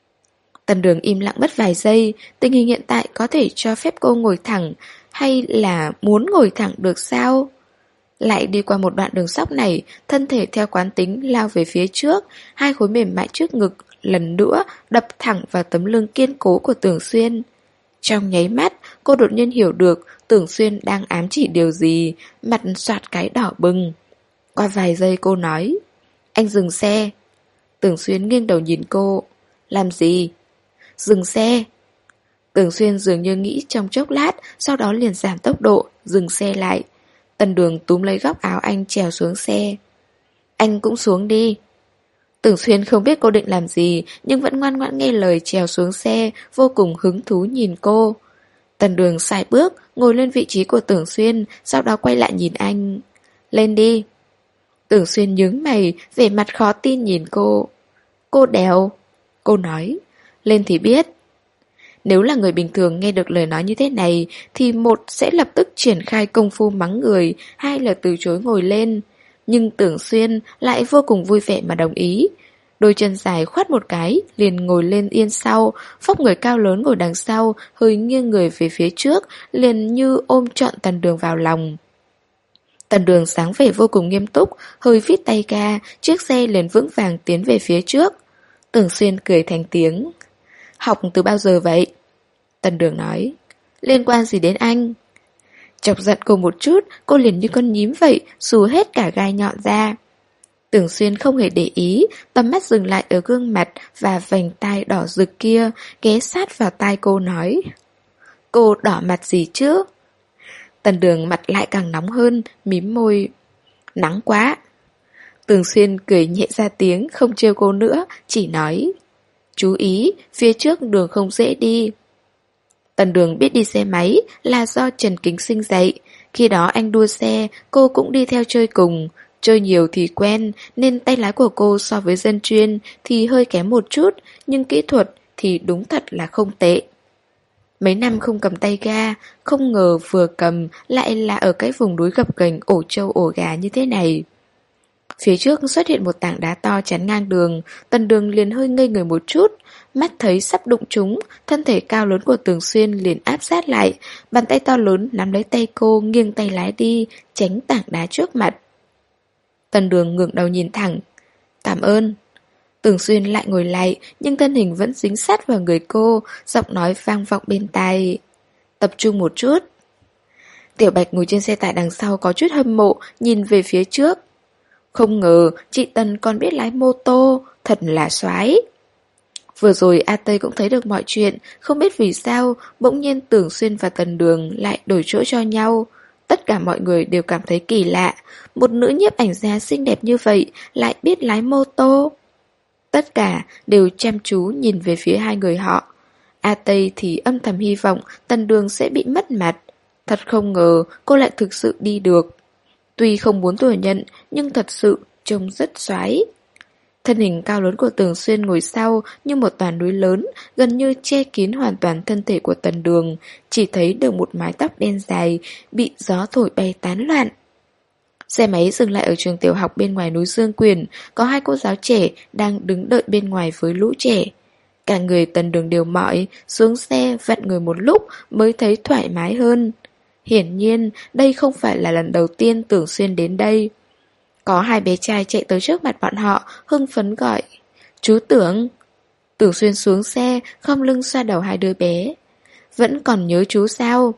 Tần Đường im lặng mất vài giây, tình hình hiện tại có thể cho phép cô ngồi thẳng, hay là muốn ngồi thẳng được sao? Lại đi qua một đoạn đường sóc này, thân thể theo quán tính lao về phía trước, hai khối mềm mại trước ngực lần nữa đập thẳng vào tấm lưng kiên cố của Tưởng Xuyên. Trong nháy mắt, cô đột nhiên hiểu được Tưởng Xuyên đang ám chỉ điều gì, mặt soạt cái đỏ bừng. Qua vài giây cô nói, anh dừng xe. Tưởng Xuyên nghiêng đầu nhìn cô. Làm gì? Dừng xe. Tưởng Xuyên dường như nghĩ trong chốc lát, sau đó liền giảm tốc độ, dừng xe lại. Tần Đường túm lấy góc áo anh trèo xuống xe. Anh cũng xuống đi. Tưởng Xuyên không biết cô định làm gì, nhưng vẫn ngoan ngoãn nghe lời trèo xuống xe, vô cùng hứng thú nhìn cô. Tần Đường sải bước, ngồi lên vị trí của Tưởng Xuyên, sau đó quay lại nhìn anh. Lên đi. Tưởng Xuyên nhướng mày, vẻ mặt khó tin nhìn cô. Cô đèo. Cô nói. Lên thì biết. Nếu là người bình thường nghe được lời nói như thế này, thì một sẽ lập tức triển khai công phu mắng người, hai là từ chối ngồi lên. Nhưng Tưởng Xuyên lại vô cùng vui vẻ mà đồng ý. Đôi chân dài khoát một cái, liền ngồi lên yên sau, phốc người cao lớn ngồi đằng sau, hơi nghiêng người về phía trước, liền như ôm trọn Tần Đường vào lòng. Tần Đường sáng vẻ vô cùng nghiêm túc, hơi vít tay ga, chiếc xe liền vững vàng tiến về phía trước. Tưởng Xuyên cười thành tiếng. Học từ bao giờ vậy? Tần Đường nói. Liên quan gì đến anh? Chọc giận cô một chút, cô liền như con nhím vậy, xù hết cả gai nhọn ra. Tưởng Xuyên không hề để ý, tầm mắt dừng lại ở gương mặt và vành tai đỏ rực kia, ghé sát vào tai cô nói. Cô đỏ mặt gì chứ? Tần Đường mặt lại càng nóng hơn, mím môi. Nắng quá. Tưởng Xuyên cười nhẹ ra tiếng, không trêu cô nữa, chỉ nói. Chú ý, phía trước đường không dễ đi. Tần Đường biết đi xe máy là do Trần Kính Sinh dạy. Khi đó anh đua xe, cô cũng đi theo chơi cùng. Chơi nhiều thì quen, nên tay lái của cô so với dân chuyên thì hơi kém một chút, nhưng kỹ thuật thì đúng thật là không tệ. Mấy năm không cầm tay ga, không ngờ vừa cầm lại là ở cái vùng núi gập ghềnh ổ trâu ổ gà như thế này. Phía trước xuất hiện một tảng đá to chắn ngang đường, Tần Đường liền hơi ngây người một chút, mắt thấy sắp đụng chúng, thân thể cao lớn của Tưởng Xuyên liền áp sát lại, bàn tay to lớn nắm lấy tay cô nghiêng tay lái đi, tránh tảng đá trước mặt. Tần Đường ngẩng đầu nhìn thẳng. Cảm ơn. Tưởng Xuyên lại ngồi lại, nhưng thân hình vẫn dính sát vào người cô, giọng nói vang vọng bên tai. Tập trung một chút. Tiểu Bạch ngồi trên xe tải đằng sau có chút hâm mộ, nhìn về phía trước. Không ngờ chị Tần còn biết lái mô tô, thật là xoái. Vừa rồi A Tây cũng thấy được mọi chuyện, không biết vì sao bỗng nhiên Tưởng Xuyên và Tần Đường lại đổi chỗ cho nhau. Tất cả mọi người đều cảm thấy kỳ lạ, một nữ nhiếp ảnh gia xinh đẹp như vậy lại biết lái mô tô. Tất cả đều chăm chú nhìn về phía hai người họ. A Tây thì âm thầm hy vọng Tần Đường sẽ bị mất mặt. Thật không ngờ cô lại thực sự đi được. Tuy không muốn thừa nhận, nhưng thật sự trông rất xoái. Thân hình cao lớn của Tưởng Xuyên ngồi sau như một tòa núi lớn, gần như che kín hoàn toàn thân thể của Tần Đường, chỉ thấy được một mái tóc đen dài, bị gió thổi bay tán loạn. Xe máy dừng lại ở trường tiểu học bên ngoài núi Dương Quyền, có hai cô giáo trẻ đang đứng đợi bên ngoài với lũ trẻ. Cả người Tần Đường đều mỏi, xuống xe vặn người một lúc mới thấy thoải mái hơn. Hiển nhiên, đây không phải là lần đầu tiên Tưởng Xuyên đến đây. Có hai bé trai chạy tới trước mặt bọn họ, hưng phấn gọi. Chú Tưởng. Tưởng Xuyên xuống xe, khom lưng xoa đầu hai đứa bé. Vẫn còn nhớ chú sao?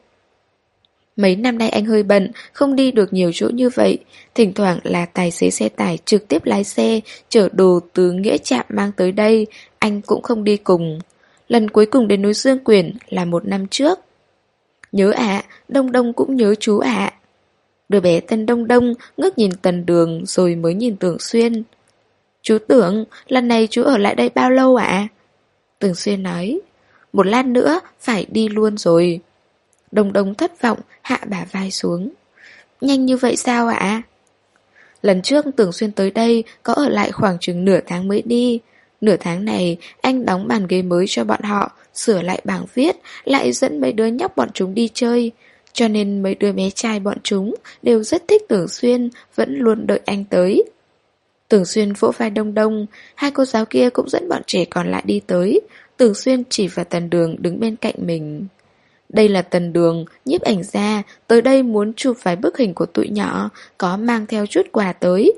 Mấy năm nay anh hơi bận, không đi được nhiều chỗ như vậy. Thỉnh thoảng là tài xế xe tải trực tiếp lái xe, chở đồ từ Nghĩa Trạm mang tới đây, anh cũng không đi cùng. Lần cuối cùng đến núi Dương Quyển là một năm trước. Nhớ ạ, à, Đông Đông cũng nhớ chú ạ. À. Đứa bé tên Đông Đông ngước nhìn Tần Đường rồi mới nhìn Tưởng Xuyên. Chú Tưởng, lần này chú ở lại đây bao lâu ạ? À? Tưởng Xuyên nói, một lát nữa phải đi luôn rồi. Đông Đông thất vọng, hạ bả vai xuống. Nhanh như vậy sao ạ? À? Lần trước Tưởng Xuyên tới đây có ở lại khoảng chừng nửa tháng mới đi. Nửa tháng này anh đóng bàn ghế mới cho bọn họ, sửa lại bảng viết, lại dẫn mấy đứa nhóc bọn chúng đi chơi. Cho nên mấy đứa bé trai bọn chúng đều rất thích Tưởng Xuyên, vẫn luôn đợi anh tới. Tưởng Xuyên vỗ vai Đông Đông, hai cô giáo kia cũng dẫn bọn trẻ còn lại đi tới. Tưởng Xuyên chỉ vào Tần Đường đứng bên cạnh mình. Đây là Tần Đường, nhiếp ảnh gia, tới đây muốn chụp vài bức hình của tụi nhỏ, có mang theo chút quà tới.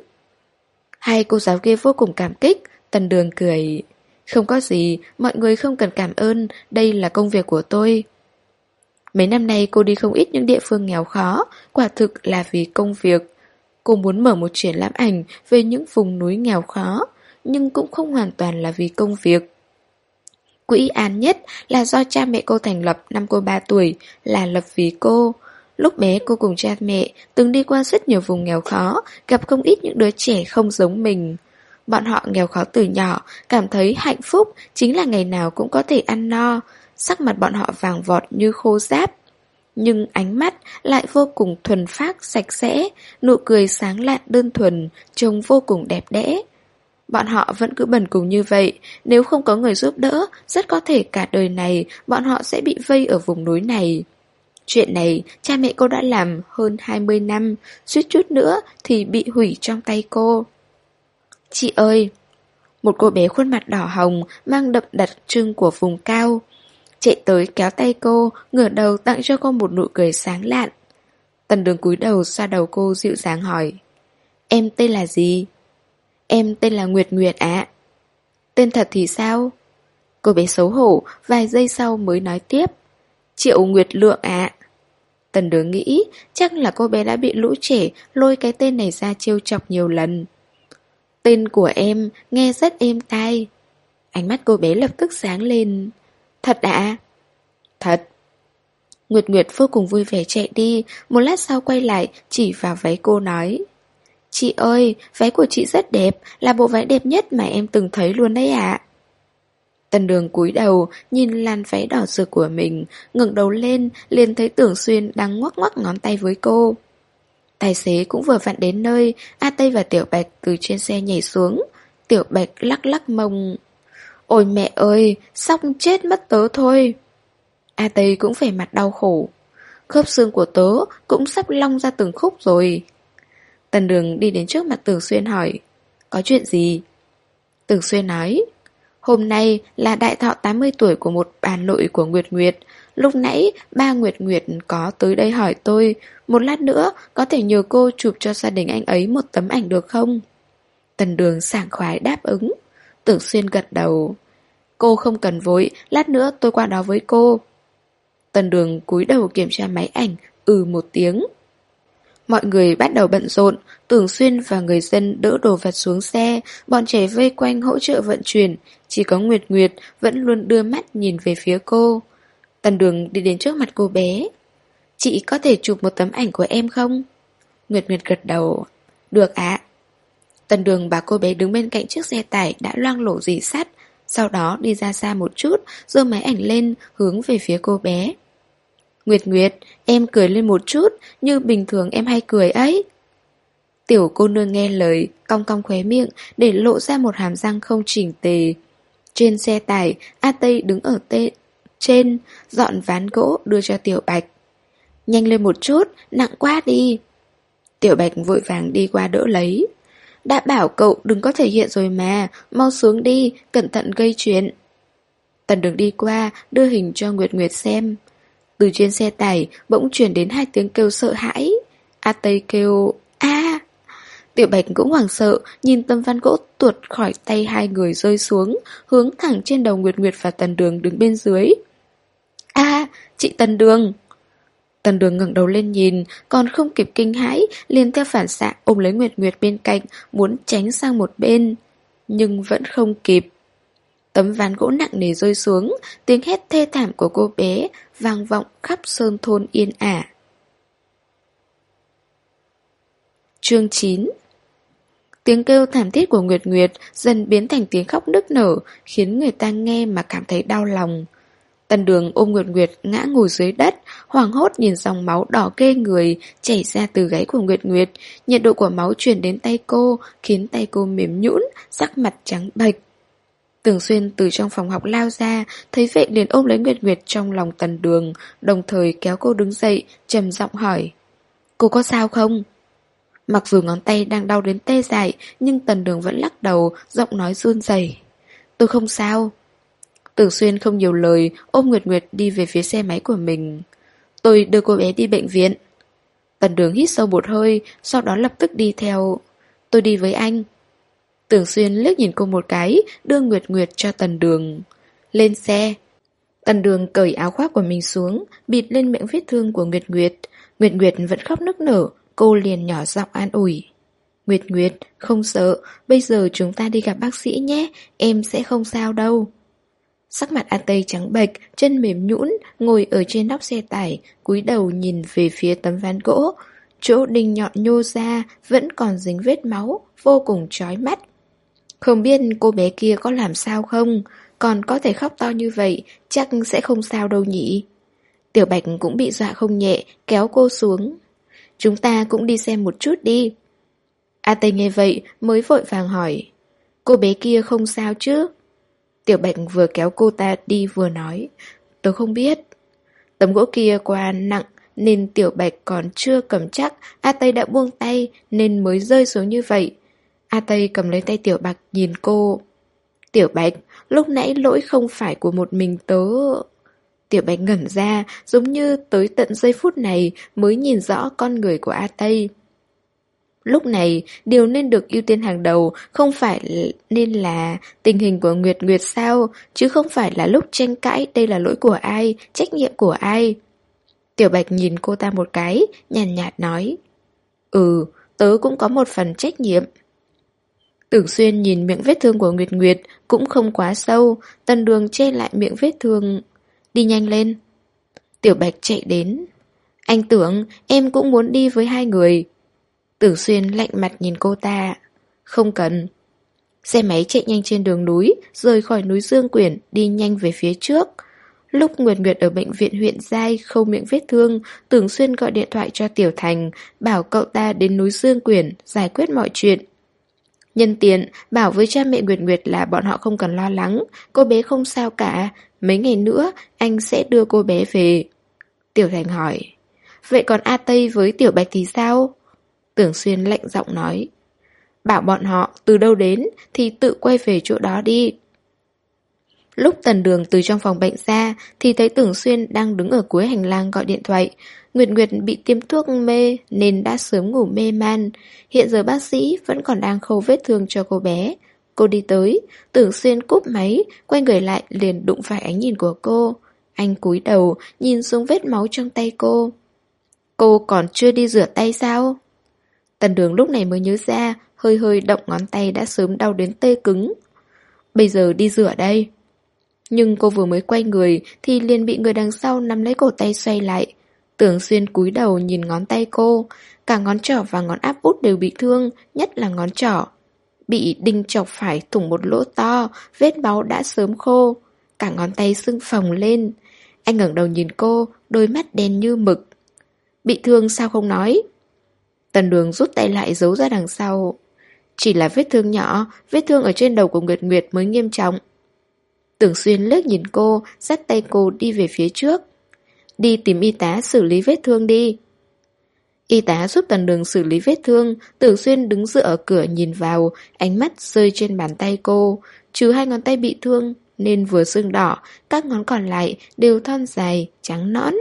Hai cô giáo kia vô cùng cảm kích, Tần Đường cười. Không có gì, mọi người không cần cảm ơn, đây là công việc của tôi. Mấy năm nay cô đi không ít những địa phương nghèo khó, quả thực là vì công việc. Cô muốn mở một triển lãm ảnh về những vùng núi nghèo khó, nhưng cũng không hoàn toàn là vì công việc. Quỹ An Nhất là do cha mẹ cô thành lập năm cô ba tuổi, là lập vì cô. Lúc bé cô cùng cha mẹ từng đi qua rất nhiều vùng nghèo khó, gặp không ít những đứa trẻ không giống mình. Bọn họ nghèo khó từ nhỏ, cảm thấy hạnh phúc chính là ngày nào cũng có thể ăn no. Sắc mặt bọn họ vàng vọt như khô ráp, nhưng ánh mắt lại vô cùng thuần phác, sạch sẽ, nụ cười sáng lạn đơn thuần, trông vô cùng đẹp đẽ. Bọn họ vẫn cứ bần cùng như vậy, nếu không có người giúp đỡ, rất có thể cả đời này bọn họ sẽ bị vây ở vùng núi này. Chuyện này cha mẹ cô đã làm hơn hai mươi năm, suýt chút nữa thì bị hủy trong tay cô. Chị ơi! Một cô bé khuôn mặt đỏ hồng, mang đậm đặc trưng của vùng cao, chạy tới kéo tay cô, ngửa đầu tặng cho cô một nụ cười sáng lạn. Tần Đường cúi đầu xoa đầu cô dịu dàng hỏi. Em tên là gì? Em tên là Nguyệt Nguyệt ạ. Tên thật thì sao? Cô bé xấu hổ, vài giây sau mới nói tiếp. Triệu Nguyệt Lượng ạ. Tần Đường nghĩ chắc là cô bé đã bị lũ trẻ lôi cái tên này ra trêu chọc nhiều lần. Tên của em nghe rất êm tai. Ánh mắt cô bé lập tức sáng lên. Thật ạ? Thật. Nguyệt Nguyệt vô cùng vui vẻ chạy đi, một lát sau quay lại chỉ vào váy cô nói. Chị ơi, váy của chị rất đẹp, là bộ váy đẹp nhất mà em từng thấy luôn đấy ạ. Tần Đường cúi đầu, nhìn làn váy đỏ rực của mình, ngẩng đầu lên, liền thấy Tưởng Xuyên đang ngoắc ngoắc ngón tay với cô. Tài xế cũng vừa vặn đến nơi, A Tây và Tiểu Bạch từ trên xe nhảy xuống. Tiểu Bạch lắc lắc mông. Ôi mẹ ơi, sắp chết mất tớ thôi. A Tây cũng vẻ mặt đau khổ. Khớp xương của tớ cũng sắp long ra từng khúc rồi. Tần Đường đi đến trước mặt Tưởng Xuyên hỏi. Có chuyện gì? Tưởng Xuyên nói. Hôm nay là đại thọ tám mươi tuổi của một bà nội của Nguyệt Nguyệt. Lúc nãy ba Nguyệt Nguyệt có tới đây hỏi tôi, một lát nữa có thể nhờ cô chụp cho gia đình anh ấy một tấm ảnh được không? Tần Đường sảng khoái đáp ứng. Tưởng Xuyên gật đầu. Cô không cần vội, lát nữa tôi qua đó với cô. Tần Đường cúi đầu kiểm tra máy ảnh, ừ một tiếng. Mọi người bắt đầu bận rộn, Tưởng Xuyên và người dân đỡ đồ vật xuống xe, bọn trẻ vây quanh hỗ trợ vận chuyển, chỉ có Nguyệt Nguyệt vẫn luôn đưa mắt nhìn về phía cô. Tần Đường đi đến trước mặt cô bé. Chị có thể chụp một tấm ảnh của em không? Nguyệt Nguyệt gật đầu. Được ạ. Tần Đường bảo cô bé đứng bên cạnh chiếc xe tải đã loang lổ rỉ sắt, sau đó đi ra xa một chút, giơ máy ảnh lên, hướng về phía cô bé. Nguyệt Nguyệt, em cười lên một chút, như bình thường em hay cười ấy. Tiểu cô nương nghe lời, cong cong khóe miệng, để lộ ra một hàm răng không chỉnh tề. Trên xe tải, A Tây đứng ở tê trên, dọn ván gỗ đưa cho Tiểu Bạch. Nhanh lên một chút, nặng quá đi. Tiểu Bạch vội vàng đi qua đỡ lấy. Đã bảo cậu đừng có thể hiện rồi mà, mau xuống đi, cẩn thận gây chuyện. Tần Đường đi qua, đưa hình cho Nguyệt Nguyệt xem. Từ trên xe tải bỗng truyền đến hai tiếng kêu sợ hãi. A Tây kêu a. Tiểu Bạch cũng hoảng sợ, nhìn tấm ván gỗ tuột khỏi tay hai người rơi xuống, hướng thẳng trên đầu Nguyệt Nguyệt và Tần Đường đứng bên dưới. A, chị Tần Đường. Tần Đường ngẩng đầu lên nhìn, còn không kịp kinh hãi, liền theo phản xạ ôm lấy Nguyệt Nguyệt bên cạnh, muốn tránh sang một bên, nhưng vẫn không kịp. Tấm ván gỗ nặng nề rơi xuống, tiếng hét thê thảm của cô bé vang vọng khắp sơn thôn yên ả. Chương chín. Tiếng kêu thảm thiết của Nguyệt Nguyệt dần biến thành tiếng khóc nức nở, khiến người ta nghe mà cảm thấy đau lòng. Tần Đường ôm Nguyệt Nguyệt ngã ngồi dưới đất, hoảng hốt nhìn dòng máu đỏ ghê người chảy ra từ gáy của Nguyệt Nguyệt. Nhiệt độ của máu truyền đến tay cô, khiến tay cô mềm nhũn, sắc mặt trắng bệch. Tưởng Xuyên từ trong phòng học lao ra, thấy vậy liền ôm lấy Nguyệt Nguyệt trong lòng Tần Đường, đồng thời kéo cô đứng dậy, trầm giọng hỏi. Cô có sao không? Mặc dù ngón tay đang đau đến tê dại, nhưng Tần Đường vẫn lắc đầu, giọng nói run rẩy. Tôi không sao. Tưởng Xuyên không nhiều lời, ôm Nguyệt Nguyệt đi về phía xe máy của mình. Tôi đưa cô bé đi bệnh viện. Tần Đường hít sâu một hơi, sau đó lập tức đi theo. Tôi đi với anh. Tưởng Xuyên liếc nhìn cô một cái, đưa Nguyệt Nguyệt cho Tần Đường. Lên xe. Tần Đường cởi áo khoác của mình xuống, bịt lên miệng vết thương của Nguyệt Nguyệt. Nguyệt Nguyệt vẫn khóc nức nở, cô liền nhỏ giọng an ủi. Nguyệt Nguyệt, không sợ, bây giờ chúng ta đi gặp bác sĩ nhé, em sẽ không sao đâu. Sắc mặt A Tây trắng bệch, chân mềm nhũn, ngồi ở trên nóc xe tải, cúi đầu nhìn về phía tấm ván gỗ. Chỗ đinh nhọn nhô ra, vẫn còn dính vết máu, vô cùng chói mắt. Không biết cô bé kia có làm sao không, còn có thể khóc to như vậy, chắc sẽ không sao đâu nhỉ. Tiểu Bạch cũng bị dọa không nhẹ, kéo cô xuống. Chúng ta cũng đi xem một chút đi. A Tây nghe vậy mới vội vàng hỏi. Cô bé kia không sao chứ? Tiểu Bạch vừa kéo cô ta đi vừa nói. Tớ không biết. Tấm gỗ kia quá nặng nên Tiểu Bạch còn chưa cầm chắc, A Tây đã buông tay nên mới rơi xuống như vậy. A Tây cầm lấy tay Tiểu Bạch nhìn cô. Tiểu Bạch, lúc nãy lỗi không phải của một mình tớ. Tiểu Bạch ngẩn ra, giống như tới tận giây phút này mới nhìn rõ con người của A Tây. Lúc này, điều nên được ưu tiên hàng đầu không phải nên là tình hình của Nguyệt Nguyệt sao, chứ không phải là lúc tranh cãi đây là lỗi của ai, trách nhiệm của ai. Tiểu Bạch nhìn cô ta một cái, nhàn nhạt nói. Ừ, tớ cũng có một phần trách nhiệm. Tưởng Xuyên nhìn miệng vết thương của Nguyệt Nguyệt cũng không quá sâu, Tần Đường che lại miệng vết thương. Đi nhanh lên. Tiểu Bạch chạy đến. Anh Tưởng, em cũng muốn đi với hai người. Tưởng Xuyên lạnh mặt nhìn cô ta. Không cần. Xe máy chạy nhanh trên đường núi, rời khỏi núi Dương Quyển, đi nhanh về phía trước. Lúc Nguyệt Nguyệt ở bệnh viện huyện Giai khâu miệng vết thương, Tưởng Xuyên gọi điện thoại cho Tiểu Thành, bảo cậu ta đến núi Dương Quyển giải quyết mọi chuyện. Nhân tiện, bảo với cha mẹ Nguyệt Nguyệt là bọn họ không cần lo lắng, cô bé không sao cả, mấy ngày nữa anh sẽ đưa cô bé về. Tiểu Thành hỏi, vậy còn A Tây với Tiểu Bạch thì sao? Tưởng Xuyên lạnh giọng nói, bảo bọn họ từ đâu đến thì tự quay về chỗ đó đi. Lúc Tần Đường từ trong phòng bệnh ra thì thấy Tưởng Xuyên đang đứng ở cuối hành lang gọi điện thoại. Nguyệt Nguyệt bị tiêm thuốc mê nên đã sớm ngủ mê man. Hiện giờ bác sĩ vẫn còn đang khâu vết thương cho cô bé. Cô đi tới, Tưởng Xuyên cúp máy, quay người lại liền đụng phải ánh nhìn của cô. Anh cúi đầu nhìn xuống vết máu trong tay cô. Cô còn chưa đi rửa tay sao? Tần Đường lúc này mới nhớ ra, hơi hơi động ngón tay đã sớm đau đến tê cứng. Bây giờ đi rửa đây. Nhưng cô vừa mới quay người thì liền bị người đằng sau nắm lấy cổ tay xoay lại. Tưởng Xuyên cúi đầu nhìn ngón tay cô, cả ngón trỏ và ngón áp út đều bị thương, nhất là ngón trỏ. Bị đinh chọc phải thủng một lỗ to, vết máu đã sớm khô, cả ngón tay sưng phồng lên. Anh ngẩng đầu nhìn cô, đôi mắt đen như mực. Bị thương sao không nói? Tần Đường rút tay lại giấu ra đằng sau. Chỉ là vết thương nhỏ, vết thương ở trên đầu của Nguyệt Nguyệt mới nghiêm trọng. Tưởng Xuyên liếc nhìn cô, dắt tay cô đi về phía trước. Đi tìm y tá xử lý vết thương đi. Y tá giúp Tần Đường xử lý vết thương. Tưởng Xuyên đứng dựa ở cửa nhìn vào, ánh mắt rơi trên bàn tay cô. Trừ hai ngón tay bị thương nên vừa sưng đỏ, các ngón còn lại đều thon dài, trắng nõn.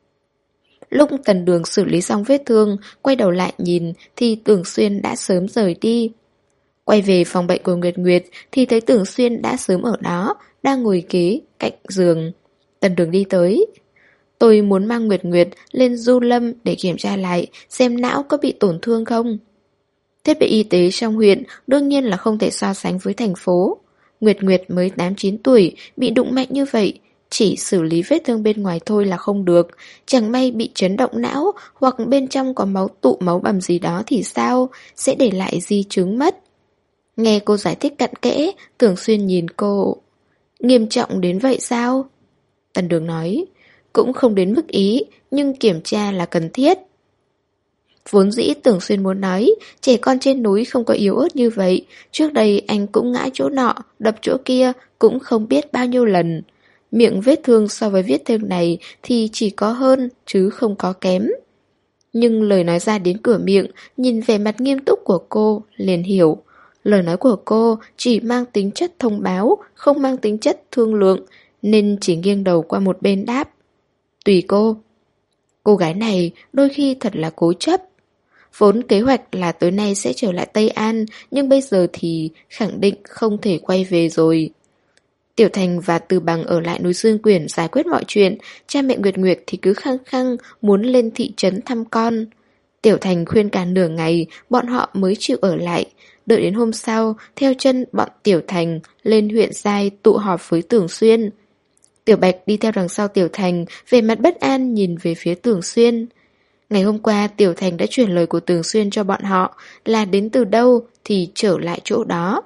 Lúc Tần Đường xử lý xong vết thương, quay đầu lại nhìn thì Tưởng Xuyên đã sớm rời đi. Quay về phòng bệnh của Nguyệt Nguyệt thì thấy Tưởng Xuyên đã sớm ở đó, đang ngồi kế cạnh giường. Tần Đường đi tới. Tôi muốn mang Nguyệt Nguyệt lên Du Lâm để kiểm tra lại xem não có bị tổn thương không. Thiết bị y tế trong huyện đương nhiên là không thể so sánh với thành phố. Nguyệt Nguyệt mới tám chín tuổi, bị đụng mạnh như vậy, chỉ xử lý vết thương bên ngoài thôi là không được. Chẳng may bị chấn động não hoặc bên trong có máu tụ máu bầm gì đó thì sao, sẽ để lại di chứng mất. Nghe cô giải thích cặn kẽ, Tưởng Xuyên nhìn cô. Nghiêm trọng đến vậy sao? Tần Đường nói, cũng không đến mức ý, nhưng kiểm tra là cần thiết. Vốn dĩ Tưởng Xuyên muốn nói, trẻ con trên núi không có yếu ớt như vậy. Trước đây anh cũng ngã chỗ nọ, đập chỗ kia, cũng không biết bao nhiêu lần. Miệng vết thương so với vết thương này thì chỉ có hơn, chứ không có kém. Nhưng lời nói ra đến cửa miệng, nhìn vẻ mặt nghiêm túc của cô, liền hiểu. Lời nói của cô chỉ mang tính chất thông báo, không mang tính chất thương lượng, nên chỉ nghiêng đầu qua một bên đáp. Tùy cô. Cô gái này đôi khi thật là cố chấp. Vốn kế hoạch là tối nay sẽ trở lại Tây An, nhưng bây giờ thì khẳng định không thể quay về rồi. Tiểu Thành và Từ Bằng ở lại núi Dương Quyển giải quyết mọi chuyện, cha mẹ Nguyệt Nguyệt thì cứ khăng khăng muốn lên thị trấn thăm con. Tiểu Thành khuyên cả nửa ngày, bọn họ mới chịu ở lại. Đợi đến hôm sau, theo chân bọn Tiểu Thành lên huyện Giai tụ họp với Tưởng Xuyên. Tiểu Bạch đi theo đằng sau Tiểu Thành, về mặt bất an nhìn về phía Tưởng Xuyên. Ngày hôm qua Tiểu Thành đã truyền lời của Tưởng Xuyên cho bọn họ là đến từ đâu thì trở lại chỗ đó.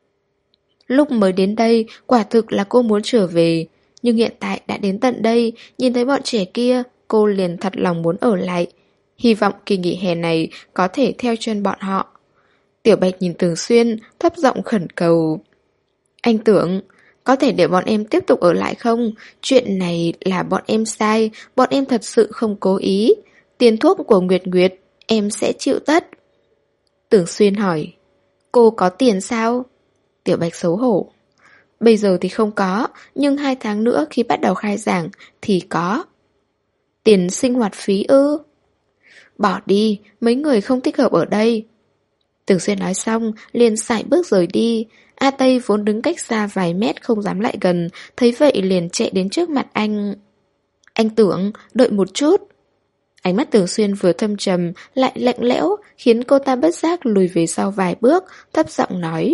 Lúc mới đến đây, quả thực là cô muốn trở về, nhưng hiện tại đã đến tận đây, nhìn thấy bọn trẻ kia, cô liền thật lòng muốn ở lại. Hy vọng kỳ nghỉ hè này có thể theo chân bọn họ. Tiểu Bạch nhìn Tưởng Xuyên, thấp giọng khẩn cầu. Anh Tưởng, có thể để bọn em tiếp tục ở lại không? Chuyện này là bọn em sai, bọn em thật sự không cố ý. Tiền thuốc của Nguyệt Nguyệt, em sẽ chịu tất. Tưởng Xuyên hỏi. Cô có tiền sao? Tiểu Bạch xấu hổ. Bây giờ thì không có, nhưng hai tháng nữa khi bắt đầu khai giảng thì có. Tiền sinh hoạt phí ư? Bỏ đi, mấy người không thích hợp ở đây. Tưởng Xuyên nói xong, liền sải bước rời đi. A Tây vốn đứng cách xa vài mét không dám lại gần, thấy vậy liền chạy đến trước mặt anh. Anh Tưởng, đợi một chút. Ánh mắt Tưởng Xuyên vừa thâm trầm, lại lạnh lẽo, khiến cô ta bất giác lùi về sau vài bước, thấp giọng nói.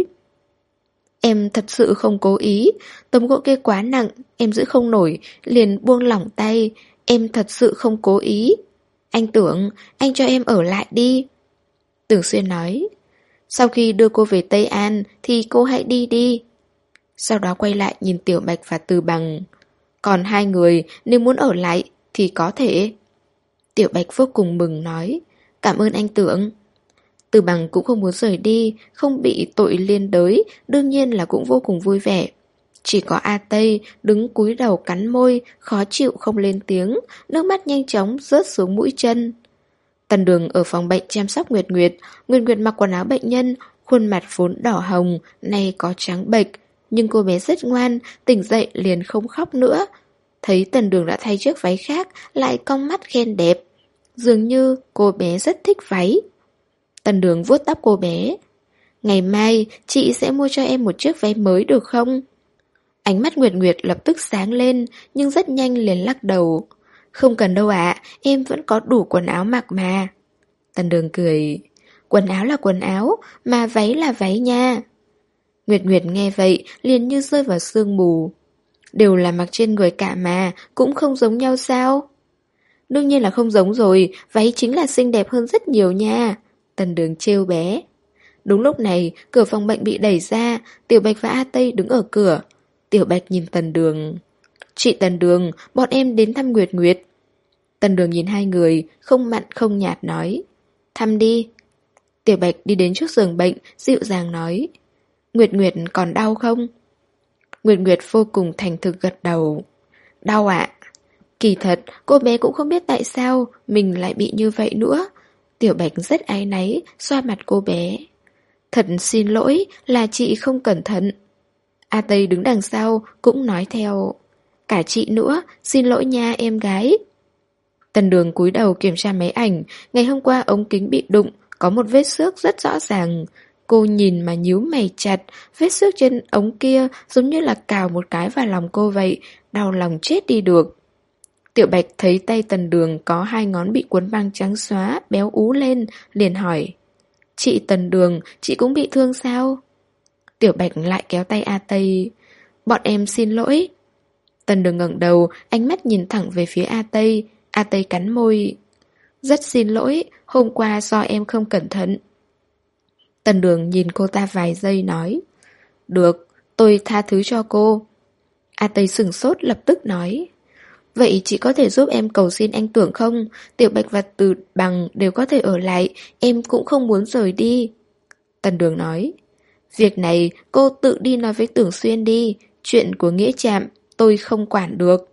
Em thật sự không cố ý, tấm gỗ kia quá nặng, em giữ không nổi, liền buông lỏng tay, em thật sự không cố ý. Anh Tưởng, anh cho em ở lại đi. Tưởng Xuyên nói. Sau khi đưa cô về Tây An thì cô hãy đi đi. Sau đó quay lại nhìn Tiểu Bạch và Từ Bằng. Còn hai người nếu muốn ở lại thì có thể. Tiểu Bạch vô cùng mừng nói. Cảm ơn anh Tưởng. Từ Bằng cũng không muốn rời đi, không bị tội liên đới, đương nhiên là cũng vô cùng vui vẻ. Chỉ có A Tây đứng cúi đầu cắn môi, khó chịu không lên tiếng, nước mắt nhanh chóng rớt xuống mũi chân. Tần Đường ở phòng bệnh chăm sóc Nguyệt Nguyệt, Nguyệt Nguyệt mặc quần áo bệnh nhân, khuôn mặt vốn đỏ hồng, nay có trắng bệch, nhưng cô bé rất ngoan, tỉnh dậy liền không khóc nữa. Thấy Tần Đường đã thay chiếc váy khác, lại cong mắt khen đẹp. Dường như cô bé rất thích váy. Tần Đường vuốt tóc cô bé. Ngày mai chị sẽ mua cho em một chiếc váy mới được không? Ánh mắt Nguyệt Nguyệt lập tức sáng lên, nhưng rất nhanh liền lắc đầu. Không cần đâu ạ, em vẫn có đủ quần áo mặc mà. Tần Đường cười. Quần áo là quần áo, mà váy là váy nha. Nguyệt Nguyệt nghe vậy, liền như rơi vào sương mù. Đều là mặc trên người cả mà, cũng không giống nhau sao? Đương nhiên là không giống rồi, váy chính là xinh đẹp hơn rất nhiều nha. Tần Đường trêu bé. Đúng lúc này, cửa phòng bệnh bị đẩy ra, Tiểu Bạch và A Tây đứng ở cửa. Tiểu Bạch nhìn Tần Đường. Chị Tần Đường, bọn em đến thăm Nguyệt Nguyệt. Tần Đường nhìn hai người, không mặn không nhạt nói. Thăm đi. Tiểu Bạch đi đến trước giường bệnh, dịu dàng nói. Nguyệt Nguyệt còn đau không? Nguyệt Nguyệt vô cùng thành thực gật đầu. Đau ạ. Kỳ thật, cô bé cũng không biết tại sao mình lại bị như vậy nữa. Tiểu Bạch rất áy náy, xoa mặt cô bé. Thật xin lỗi là chị không cẩn thận. A Tây đứng đằng sau cũng nói theo. Cả chị nữa, xin lỗi nha em gái. Tần Đường cúi đầu kiểm tra máy ảnh. Ngày hôm qua ống kính bị đụng, có một vết xước rất rõ ràng. Cô nhìn mà nhíu mày chặt, vết xước trên ống kia giống như là cào một cái vào lòng cô vậy, đau lòng chết đi được. Tiểu Bạch thấy tay Tần Đường có hai ngón bị cuốn băng trắng xóa, béo ú lên, liền hỏi. Chị Tần Đường, chị cũng bị thương sao? Tiểu Bạch lại kéo tay A Tây. Bọn em xin lỗi. Tần Đường ngẩng đầu, ánh mắt nhìn thẳng về phía A Tây. A Tây cắn môi. Rất xin lỗi, hôm qua do em không cẩn thận. Tần Đường nhìn cô ta vài giây nói. Được, tôi tha thứ cho cô. A Tây sửng sốt lập tức nói. Vậy chị có thể giúp em cầu xin anh Tưởng không? Tiểu Bạch và Từ Bằng đều có thể ở lại, em cũng không muốn rời đi. Tần Đường nói, việc này cô tự đi nói với Tưởng Xuyên đi, chuyện của Nghĩa Trạm tôi không quản được.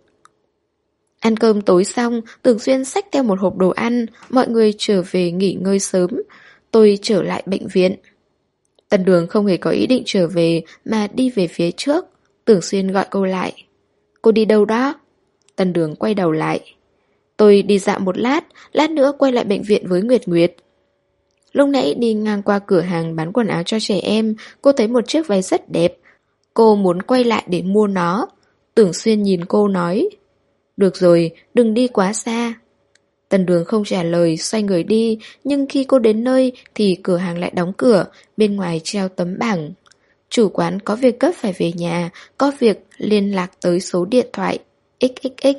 Ăn cơm tối xong, Tưởng Xuyên xách theo một hộp đồ ăn, mọi người trở về nghỉ ngơi sớm. Tôi trở lại bệnh viện. Tần Đường không hề có ý định trở về mà đi về phía trước. Tưởng Xuyên gọi cô lại. Cô đi đâu đó? Tần Đường quay đầu lại. Tôi đi dạo một lát, lát nữa quay lại bệnh viện với Nguyệt Nguyệt. Lúc nãy đi ngang qua cửa hàng bán quần áo cho trẻ em, cô thấy một chiếc váy rất đẹp. Cô muốn quay lại để mua nó. Tưởng Xuyên nhìn cô nói. Được rồi, đừng đi quá xa. Tần Đường không trả lời, xoay người đi, nhưng khi cô đến nơi thì cửa hàng lại đóng cửa, bên ngoài treo tấm bảng. Chủ quán có việc gấp phải về nhà, có việc liên lạc tới số điện thoại ích ích ích.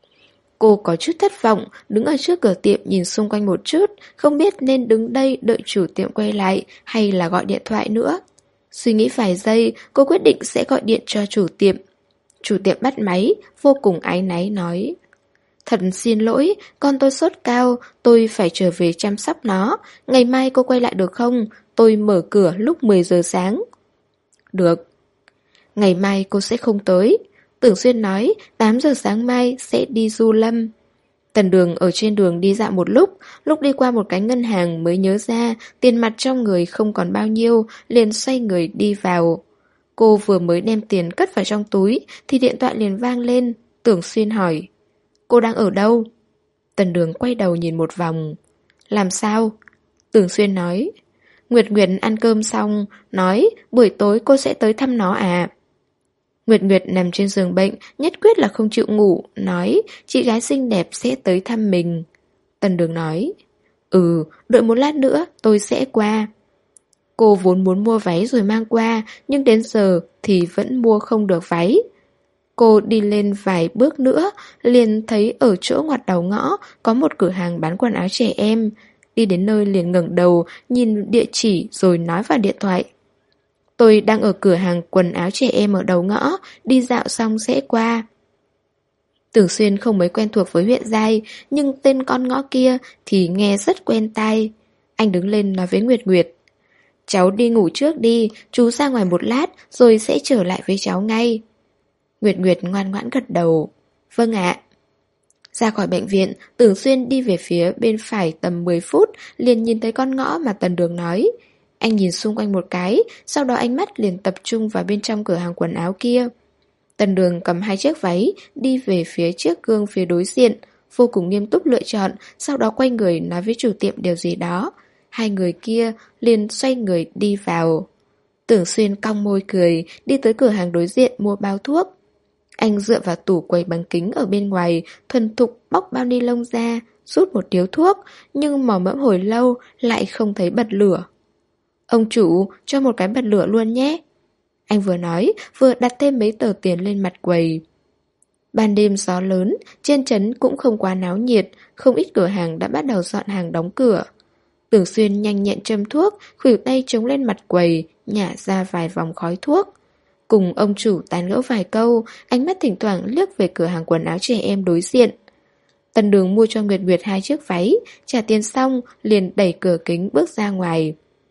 Cô có chút thất vọng, đứng ở trước cửa tiệm nhìn xung quanh một chút, không biết nên đứng đây đợi chủ tiệm quay lại hay là gọi điện thoại nữa. Suy nghĩ vài giây, cô quyết định sẽ gọi điện cho chủ tiệm. Chủ tiệm bắt máy, vô cùng áy náy nói. Thật xin lỗi, con tôi sốt cao, tôi phải trở về chăm sóc nó. Ngày mai cô quay lại được không? Tôi mở cửa lúc mười giờ sáng. Được. Ngày mai cô sẽ không tới. Tưởng Xuyên nói tám giờ sáng mai sẽ đi Du Lâm. Tần Đường ở trên đường đi dạo một lúc, lúc đi qua một cái ngân hàng mới nhớ ra tiền mặt trong người không còn bao nhiêu, liền xoay người đi vào. Cô vừa mới đem tiền cất vào trong túi thì điện thoại liền vang lên. Tưởng Xuyên hỏi. Cô đang ở đâu? Tần Đường quay đầu nhìn một vòng. Làm sao? Tưởng Xuyên nói. Nguyệt Nguyệt ăn cơm xong, nói buổi tối cô sẽ tới thăm nó à? Nguyệt Nguyệt nằm trên giường bệnh, nhất quyết là không chịu ngủ, nói chị gái xinh đẹp sẽ tới thăm mình. Tần Đường nói. Ừ, đợi một lát nữa tôi sẽ qua. Cô vốn muốn mua váy rồi mang qua, nhưng đến giờ thì vẫn mua không được váy. Cô đi lên vài bước nữa, liền thấy ở chỗ ngoặt đầu ngõ có một cửa hàng bán quần áo trẻ em. Đi đến nơi liền ngẩng đầu, nhìn địa chỉ rồi nói vào điện thoại. Tôi đang ở cửa hàng quần áo trẻ em ở đầu ngõ, đi dạo xong sẽ qua. Tưởng Xuyên không mấy quen thuộc với huyện Giai, nhưng tên con ngõ kia thì nghe rất quen tai. Anh đứng lên nói với Nguyệt Nguyệt. Cháu đi ngủ trước đi, chú ra ngoài một lát rồi sẽ trở lại với cháu ngay. Nguyệt Nguyệt ngoan ngoãn gật đầu. Vâng ạ. Ra khỏi bệnh viện, Tưởng Xuyên đi về phía bên phải tầm mười phút, liền nhìn thấy con ngõ mà Tần Đường nói. Anh nhìn xung quanh một cái, sau đó ánh mắt liền tập trung vào bên trong cửa hàng quần áo kia. Tần Đường cầm hai chiếc váy, đi về phía chiếc gương phía đối diện, vô cùng nghiêm túc lựa chọn, sau đó quay người nói với chủ tiệm điều gì đó. Hai người kia liền xoay người đi vào. Tưởng Xuyên cong môi cười, đi tới cửa hàng đối diện mua bao thuốc. Anh dựa vào tủ quầy bằng kính ở bên ngoài, thuần thục bóc bao ni lông ra, rút một điếu thuốc, nhưng mò mẫm hồi lâu lại không thấy bật lửa. Ông chủ, cho một cái bật lửa luôn nhé. Anh vừa nói, vừa đặt thêm mấy tờ tiền lên mặt quầy. Ban đêm gió lớn, trên trấn cũng không quá náo nhiệt, không ít cửa hàng đã bắt đầu dọn hàng đóng cửa. Tưởng Xuyên nhanh nhẹn châm thuốc, khuỷu tay chống lên mặt quầy, nhả ra vài vòng khói thuốc. Cùng ông chủ tán gẫu vài câu, ánh mắt thỉnh thoảng liếc về cửa hàng quần áo trẻ em đối diện. Tần Đường mua cho Nguyệt Nguyệt hai chiếc váy, trả tiền xong, liền đẩy cửa kính bước ra ngoài.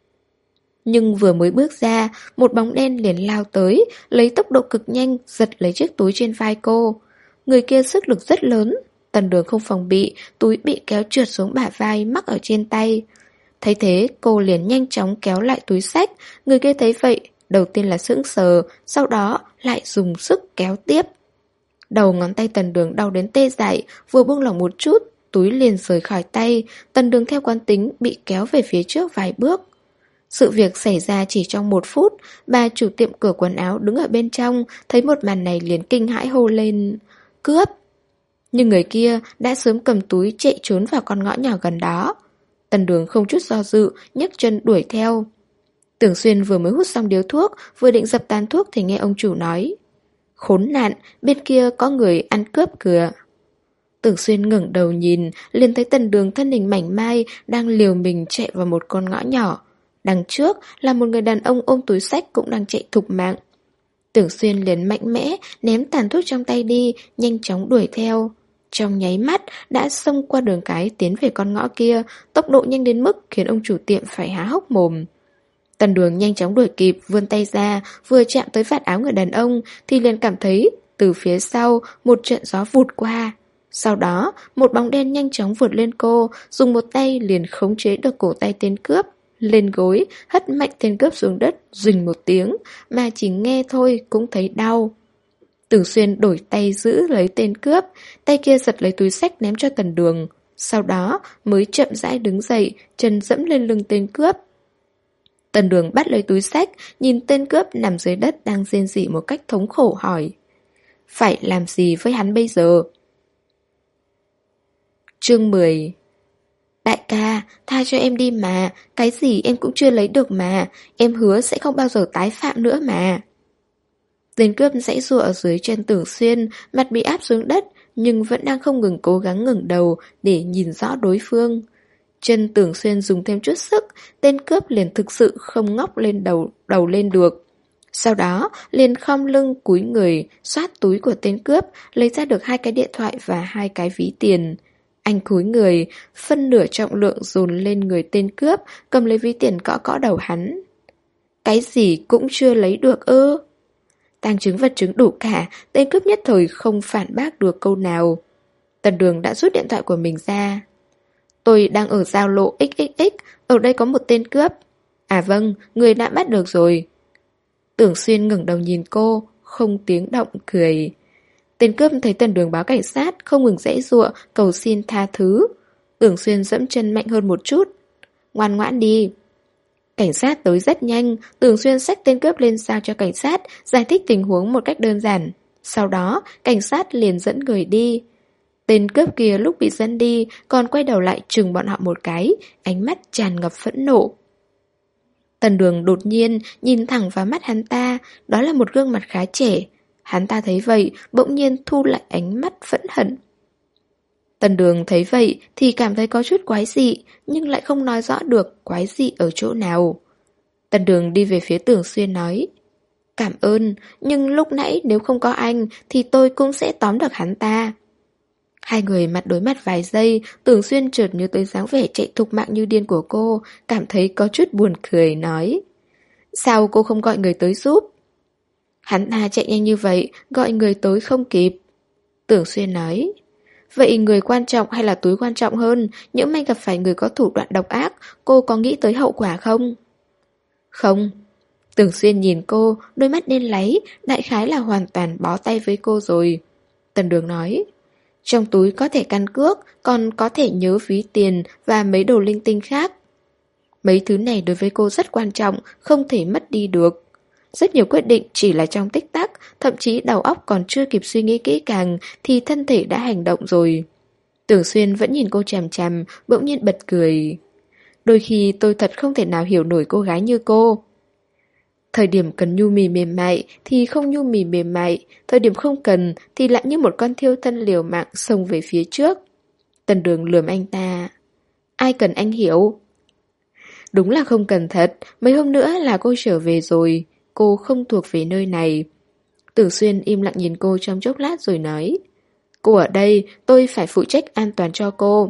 Nhưng vừa mới bước ra, một bóng đen liền lao tới, lấy tốc độ cực nhanh, giật lấy chiếc túi trên vai cô. Người kia sức lực rất lớn, Tần Đường không phòng bị, túi bị kéo trượt xuống bả vai, mắc ở trên tay. Thấy thế, cô liền nhanh chóng kéo lại túi xách, người kia thấy vậy, đầu tiên là sững sờ, sau đó lại dùng sức kéo tiếp. Đầu ngón tay Tần Đường đau đến tê dại, vừa buông lỏng một chút, túi liền rời khỏi tay, Tần Đường theo quán tính bị kéo về phía trước vài bước. Sự việc xảy ra chỉ trong một phút, bà chủ tiệm cửa quần áo đứng ở bên trong, thấy một màn này liền kinh hãi hô lên, cướp! Nhưng người kia đã sớm cầm túi chạy trốn vào con ngõ nhỏ gần đó. Tần Đường không chút do dự, nhấc chân đuổi theo. Tưởng Xuyên vừa mới hút xong điếu thuốc, vừa định dập tàn thuốc thì nghe ông chủ nói. Khốn nạn, bên kia có người ăn cướp kìa. Tưởng Xuyên ngẩng đầu nhìn, liền thấy Tần Đường thân hình mảnh mai đang liều mình chạy vào một con ngõ nhỏ. Đằng trước là một người đàn ông ôm túi xách cũng đang chạy thục mạng. Tưởng Xuyên liền mạnh mẽ ném tàn thuốc trong tay đi, nhanh chóng đuổi theo. trong nháy mắt đã xông qua đường cái tiến về con ngõ kia, tốc độ nhanh đến mức khiến ông chủ tiệm phải há hốc mồm. Tần Đường nhanh chóng đuổi kịp, vươn tay ra, vừa chạm tới vạt áo người đàn ông thì liền cảm thấy từ phía sau một trận gió vụt qua. Sau đó, một bóng đen nhanh chóng vượt lên cô, dùng một tay liền khống chế được cổ tay tên cướp. Lên gối, hất mạnh tên cướp xuống đất, rình một tiếng, mà chỉ nghe thôi cũng thấy đau. Tưởng Xuyên đổi tay giữ lấy tên cướp, tay kia giật lấy túi xách ném cho Tần Đường. Sau đó mới chậm rãi đứng dậy, chân dẫm lên lưng tên cướp. Tần Đường bắt lấy túi xách, nhìn tên cướp nằm dưới đất đang rên rỉ một cách thống khổ hỏi: phải làm gì với hắn bây giờ? Chương mười. Đại ca, tha cho em đi mà, cái gì em cũng chưa lấy được mà, em hứa sẽ không bao giờ tái phạm nữa mà. Tên cướp giãy giụa ở dưới chân Tưởng Xuyên, mặt bị áp xuống đất, nhưng vẫn đang không ngừng cố gắng ngẩng đầu để nhìn rõ đối phương. Chân Tưởng Xuyên dùng thêm chút sức, tên cướp liền thực sự không ngóc lên đầu, đầu lên được. Sau đó, liền khom lưng cúi người, xoát túi của tên cướp, lấy ra được hai cái điện thoại và hai cái ví tiền. Anh cúi người, phân nửa trọng lượng dồn lên người tên cướp, cầm lấy ví tiền cõ cõ đầu hắn. Cái gì cũng chưa lấy được ư? Tàng chứng vật chứng đủ cả, tên cướp nhất thời không phản bác được câu nào. Tần Đường đã rút điện thoại của mình ra. Tôi đang ở giao lộ ích ích ích, ở đây có một tên cướp. À vâng, người đã bắt được rồi. Tưởng Xuyên ngẩng đầu nhìn cô, không tiếng động cười. Tên cướp thấy Tần Đường báo cảnh sát, không ngừng giãy giụa, cầu xin tha thứ. Tưởng Xuyên dẫm chân mạnh hơn một chút. Ngoan ngoãn đi. Cảnh sát tới rất nhanh, Tưởng Xuyên xách tên cướp lên giao cho cảnh sát, giải thích tình huống một cách đơn giản. Sau đó, cảnh sát liền dẫn người đi. Tên cướp kia lúc bị dẫn đi, còn quay đầu lại chừng bọn họ một cái, ánh mắt tràn ngập phẫn nộ. Tần Đường đột nhiên nhìn thẳng vào mắt hắn ta, đó là một gương mặt khá trẻ. Hắn ta thấy vậy, bỗng nhiên thu lại ánh mắt phẫn hận. Tần Đường thấy vậy thì cảm thấy có chút quái dị, nhưng lại không nói rõ được quái dị ở chỗ nào. Tần Đường đi về phía Tưởng Xuyên nói: cảm ơn, nhưng lúc nãy nếu không có anh thì tôi cũng sẽ tóm được hắn ta. Hai người mặt đối mặt vài giây, Tưởng Xuyên chợt nhớ tới dáng vẻ chạy thục mạng như điên của cô, cảm thấy có chút buồn cười, nói: sao cô không gọi người tới giúp? Hắn ta chạy nhanh như vậy, gọi người tới không kịp. Tưởng Xuyên nói: vậy người quan trọng hay là túi quan trọng hơn? Nhỡ may gặp phải người có thủ đoạn độc ác, cô có nghĩ tới hậu quả không? Không. Tưởng Xuyên nhìn cô, đôi mắt đen láy, đại khái là hoàn toàn bó tay với cô rồi. Tần Đường nói: trong túi có thẻ căn cước, còn có thể nhớ ví tiền và mấy đồ linh tinh khác. Mấy thứ này đối với cô rất quan trọng, không thể mất đi được. Rất nhiều quyết định chỉ là trong tích tắc, thậm chí đầu óc còn chưa kịp suy nghĩ kỹ càng thì thân thể đã hành động rồi. Tưởng Xuyên vẫn nhìn cô chằm chằm, bỗng nhiên bật cười. Đôi khi tôi thật không thể nào hiểu nổi cô gái như cô. Thời điểm cần nhu mì mềm mại thì không nhu mì mềm mại, thời điểm không cần thì lại như một con thiêu thân liều mạng xông về phía trước. Tần Đường lườm anh ta. Ai cần anh hiểu? Đúng là không cần thật, mấy hôm nữa là cô trở về rồi, cô không thuộc về nơi này. Tưởng Xuyên im lặng nhìn cô trong chốc lát rồi nói: cô ở đây, tôi phải phụ trách an toàn cho cô.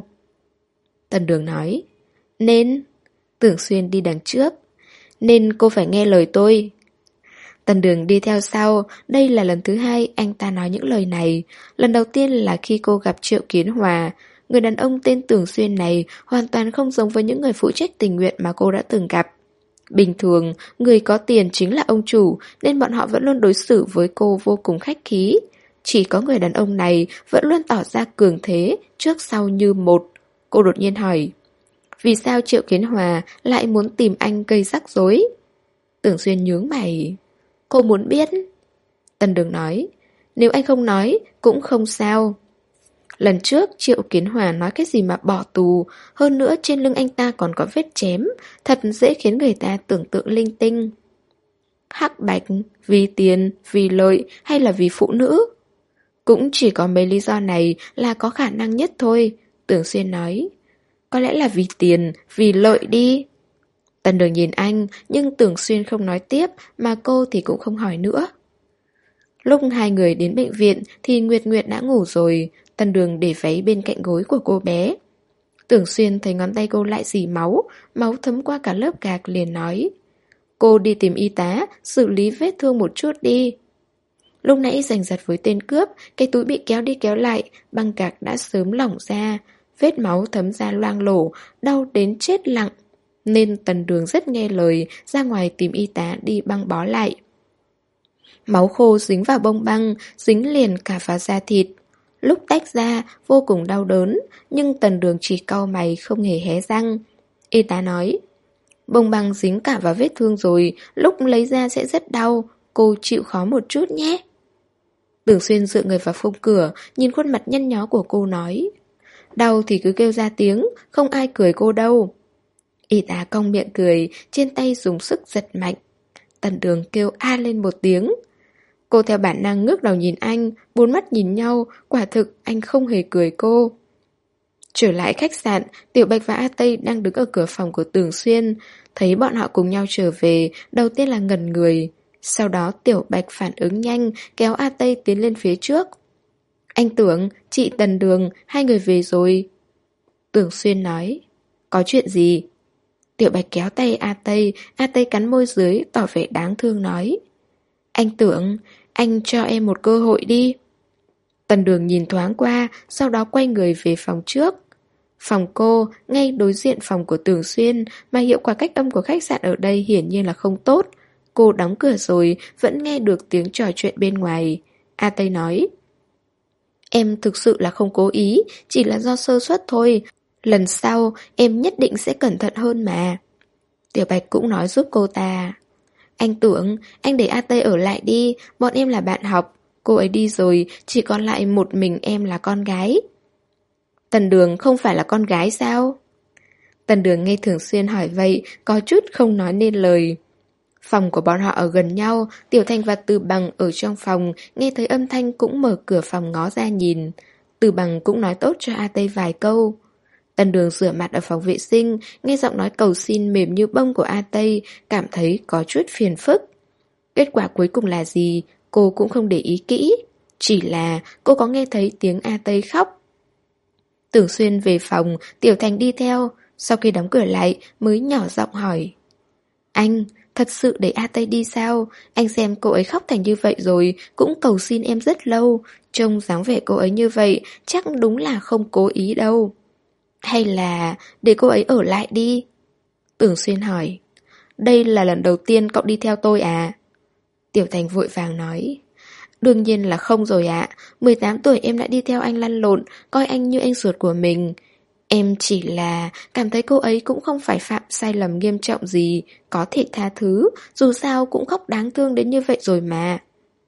Tần Đường nói: nên? Tưởng Xuyên đi đằng trước. Nên cô phải nghe lời tôi. Tần Đường đi theo sau, đây là lần thứ hai anh ta nói những lời này. Lần đầu tiên là khi cô gặp Triệu Kiến Hòa. Người đàn ông tên Tưởng Xuyên này hoàn toàn không giống với những người phụ trách tình nguyện mà cô đã từng gặp. Bình thường, người có tiền chính là ông chủ, nên bọn họ vẫn luôn đối xử với cô vô cùng khách khí. Chỉ có người đàn ông này vẫn luôn tỏ ra cường thế, trước sau như một. Cô đột nhiên hỏi: vì sao Triệu Kiến Hòa lại muốn tìm anh gây rắc rối? Tưởng Xuyên nhướng mày. Cô muốn biết. Tần Đường nói: nếu anh không nói, cũng không sao. Lần trước Triệu Kiến Hòa nói cái gì mà bỏ tù, hơn nữa trên lưng anh ta còn có vết chém, thật dễ khiến người ta tưởng tượng linh tinh. Hắc bạch, vì tiền, vì lợi hay là vì phụ nữ? Cũng chỉ có mấy lý do này là có khả năng nhất thôi, Tưởng Xuyên nói. Có lẽ là vì tiền, vì lợi đi. Tần Đường nhìn anh, nhưng Tưởng Xuyên không nói tiếp, mà cô thì cũng không hỏi nữa. Lúc hai người đến bệnh viện thì Nguyệt Nguyệt đã ngủ rồi. Tần Đường để váy bên cạnh gối của cô bé. Tưởng Xuyên thấy ngón tay cô lại dì máu, máu thấm qua cả lớp gạc liền nói: cô đi tìm y tá, xử lý vết thương một chút đi. Lúc nãy giành giật với tên cướp, cái túi bị kéo đi kéo lại, băng gạc đã sớm lỏng ra. Vết máu thấm ra loang lổ, đau đến chết lặng. Nên Tần Đường rất nghe lời, ra ngoài tìm y tá đi băng bó lại. Máu khô dính vào bông băng, dính liền cả vào da thịt. Lúc tách ra, vô cùng đau đớn, nhưng Tần Đường chỉ cau mày không hề hé răng. Y tá nói: bông băng dính cả vào vết thương rồi, lúc lấy ra sẽ rất đau, cô chịu khó một chút nhé. Tưởng Xuyên dựa người vào phông cửa, nhìn khuôn mặt nhăn nhó của cô nói: đau thì cứ kêu ra tiếng, không ai cười cô đâu. Y tá cong miệng cười, trên tay dùng sức giật mạnh. Tần Đường kêu a lên một tiếng. Cô theo bản năng ngước đầu nhìn anh, bốn mắt nhìn nhau, quả thực anh không hề cười cô. Trở lại khách sạn, Tiểu Bạch và A Tây đang đứng ở cửa phòng của Tưởng Xuyên. Thấy bọn họ cùng nhau trở về, đầu tiên là ngẩn người. Sau đó Tiểu Bạch phản ứng nhanh, kéo A Tây tiến lên phía trước. Anh Tưởng, chị Tần Đường, hai người về rồi. Tưởng Xuyên nói: có chuyện gì? Tiểu Bạch kéo tay A Tây, A Tây cắn môi dưới, tỏ vẻ đáng thương nói: anh Tưởng, anh cho em một cơ hội đi. Tần Đường nhìn thoáng qua, sau đó quay người về phòng trước. Phòng cô, ngay đối diện phòng của Tưởng Xuyên, mà hiệu quả cách âm của khách sạn ở đây hiển nhiên là không tốt. Cô đóng cửa rồi, vẫn nghe được tiếng trò chuyện bên ngoài. A Tây nói: em thực sự là không cố ý, chỉ là do sơ suất thôi. Lần sau, em nhất định sẽ cẩn thận hơn mà. Tiểu Bạch cũng nói giúp cô ta: anh Tưởng, anh để A Tây ở lại đi, bọn em là bạn học. Cô ấy đi rồi, chỉ còn lại một mình em là con gái. Tần Đường không phải là con gái sao? Tần Đường nghe Thường Xuyên hỏi vậy, có chút không nói nên lời. Phòng của bọn họ ở gần nhau, Tiểu Thành và Từ Bằng ở trong phòng, nghe thấy âm thanh cũng mở cửa phòng ngó ra nhìn. Từ Bằng cũng nói tốt cho A Tây vài câu. Tần Đường rửa mặt ở phòng vệ sinh, nghe giọng nói cầu xin mềm như bông của A Tây, cảm thấy có chút phiền phức. Kết quả cuối cùng là gì, cô cũng không để ý kỹ. Chỉ là cô có nghe thấy tiếng A Tây khóc. Tưởng Xuyên về phòng, Tiểu Thành đi theo. Sau khi đóng cửa lại mới nhỏ giọng hỏi: anh, thật sự để A Tây đi sao? Anh xem cô ấy khóc thành như vậy rồi, cũng cầu xin em rất lâu. Trông dáng vẻ cô ấy như vậy, chắc đúng là không cố ý đâu. Hay là để cô ấy ở lại đi? Tưởng Xuyên hỏi: đây là lần đầu tiên cậu đi theo tôi à? Tiểu Thành vội vàng nói: đương nhiên là không rồi ạ. mười tám tuổi em đã đi theo anh lăn lộn, coi anh như anh ruột của mình. Em chỉ là cảm thấy cô ấy cũng không phải phạm sai lầm nghiêm trọng gì, có thể tha thứ, dù sao cũng khóc đáng thương đến như vậy rồi mà.